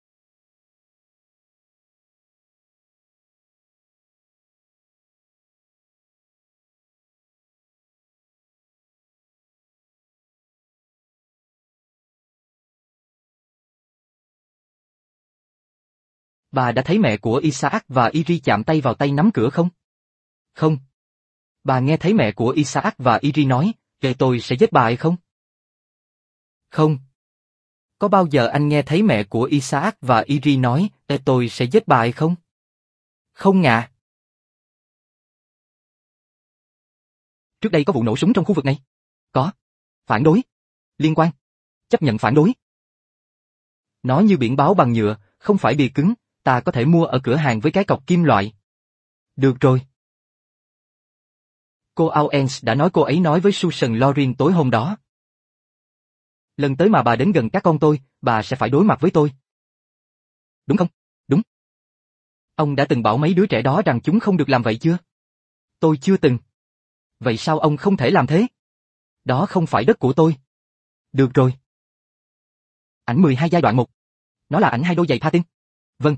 Bà đã thấy mẹ của Isaac và Iri chạm tay vào tay nắm cửa không? Không. Bà nghe thấy mẹ của Isaac và Iri nói, kệ tôi sẽ giết bà ấy không? Không. Có bao giờ anh nghe thấy mẹ của Isaac và Iri nói, tôi sẽ giết bà ấy không? Không ạ. Trước đây có vụ nổ súng trong khu vực này? Có. Phản đối. Liên quan. Chấp nhận phản đối. Nó như biển báo bằng nhựa, không phải bìa cứng, ta có thể mua ở cửa hàng với cái cọc kim loại. Được rồi. Cô Owens đã nói cô ấy nói với Susan Loring tối hôm đó. Lần tới mà bà đến gần các con tôi, bà sẽ phải đối mặt với tôi. Đúng không? Đúng. Ông đã từng bảo mấy đứa trẻ đó rằng chúng không được làm vậy chưa? Tôi chưa từng. Vậy sao ông không thể làm thế? Đó không phải đất của tôi. Được rồi. Ảnh 12 giai đoạn 1. Nó là ảnh 2 đôi giày patin. Vâng.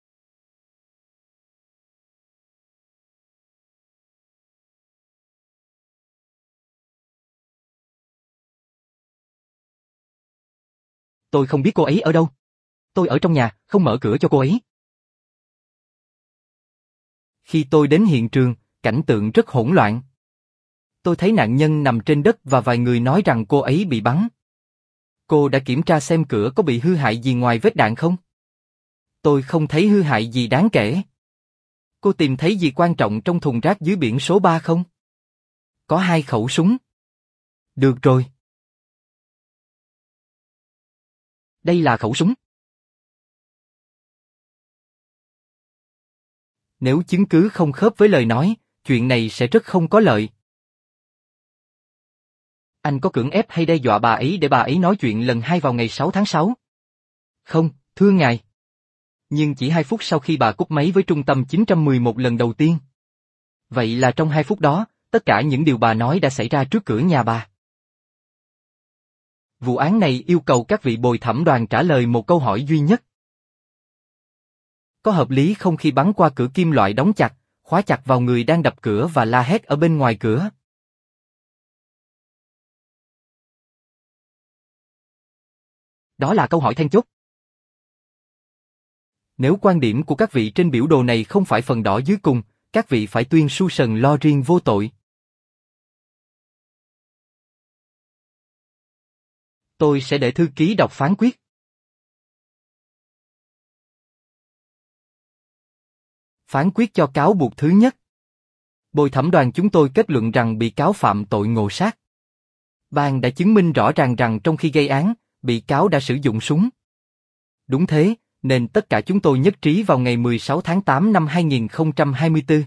Tôi không biết cô ấy ở đâu. Tôi ở trong nhà, không mở cửa cho cô ấy. Khi tôi đến hiện trường, cảnh tượng rất hỗn loạn. Tôi thấy nạn nhân nằm trên đất và vài người nói rằng cô ấy bị bắn. Cô đã kiểm tra xem cửa có bị hư hại gì ngoài vết đạn không? Tôi không thấy hư hại gì đáng kể. Cô tìm thấy gì quan trọng trong thùng rác dưới biển số 3 không? Có 2 khẩu súng. Được rồi. Đây là khẩu súng. Nếu chứng cứ không khớp với lời nói, chuyện này sẽ rất không có lợi. Anh có cưỡng ép hay đe dọa bà ấy để bà ấy nói chuyện lần 2 vào ngày 6 tháng 6? Không, thưa ngài. Nhưng chỉ 2 phút sau khi bà cúp máy với trung tâm 911 lần đầu tiên. Vậy là trong 2 phút đó, tất cả những điều bà nói đã xảy ra trước cửa nhà bà. Vụ án này yêu cầu các vị bồi thẩm đoàn trả lời một câu hỏi duy nhất. Có hợp lý không khi bắn qua cửa kim loại đóng chặt, khóa chặt vào người đang đập cửa và la hét ở bên ngoài cửa? Đó là câu hỏi then chốt. Nếu quan điểm của các vị trên biểu đồ này không phải phần đỏ dưới cùng, các vị phải tuyên Susan Loring vô tội. Tôi sẽ để thư ký đọc phán quyết. Phán quyết cho cáo buộc thứ nhất. Bồi thẩm đoàn chúng tôi kết luận rằng bị cáo phạm tội ngộ sát. Ban đã chứng minh rõ ràng rằng trong khi gây án, bị cáo đã sử dụng súng. Đúng thế, nên tất cả chúng tôi nhất trí vào ngày 16 tháng 8 năm 2024.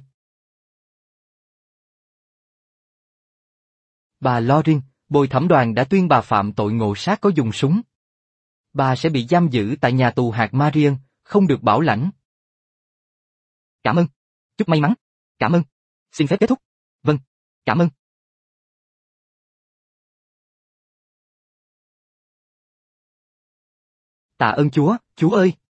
Bà Loring, bồi thẩm đoàn đã tuyên bà phạm tội ngộ sát có dùng súng. Bà sẽ bị giam giữ tại nhà tù hạt Marion, không được bảo lãnh. Cảm ơn. Chúc may mắn. Cảm ơn. Xin phép kết thúc. Vâng. Cảm ơn. Tạ ơn Chúa, Chúa ơi!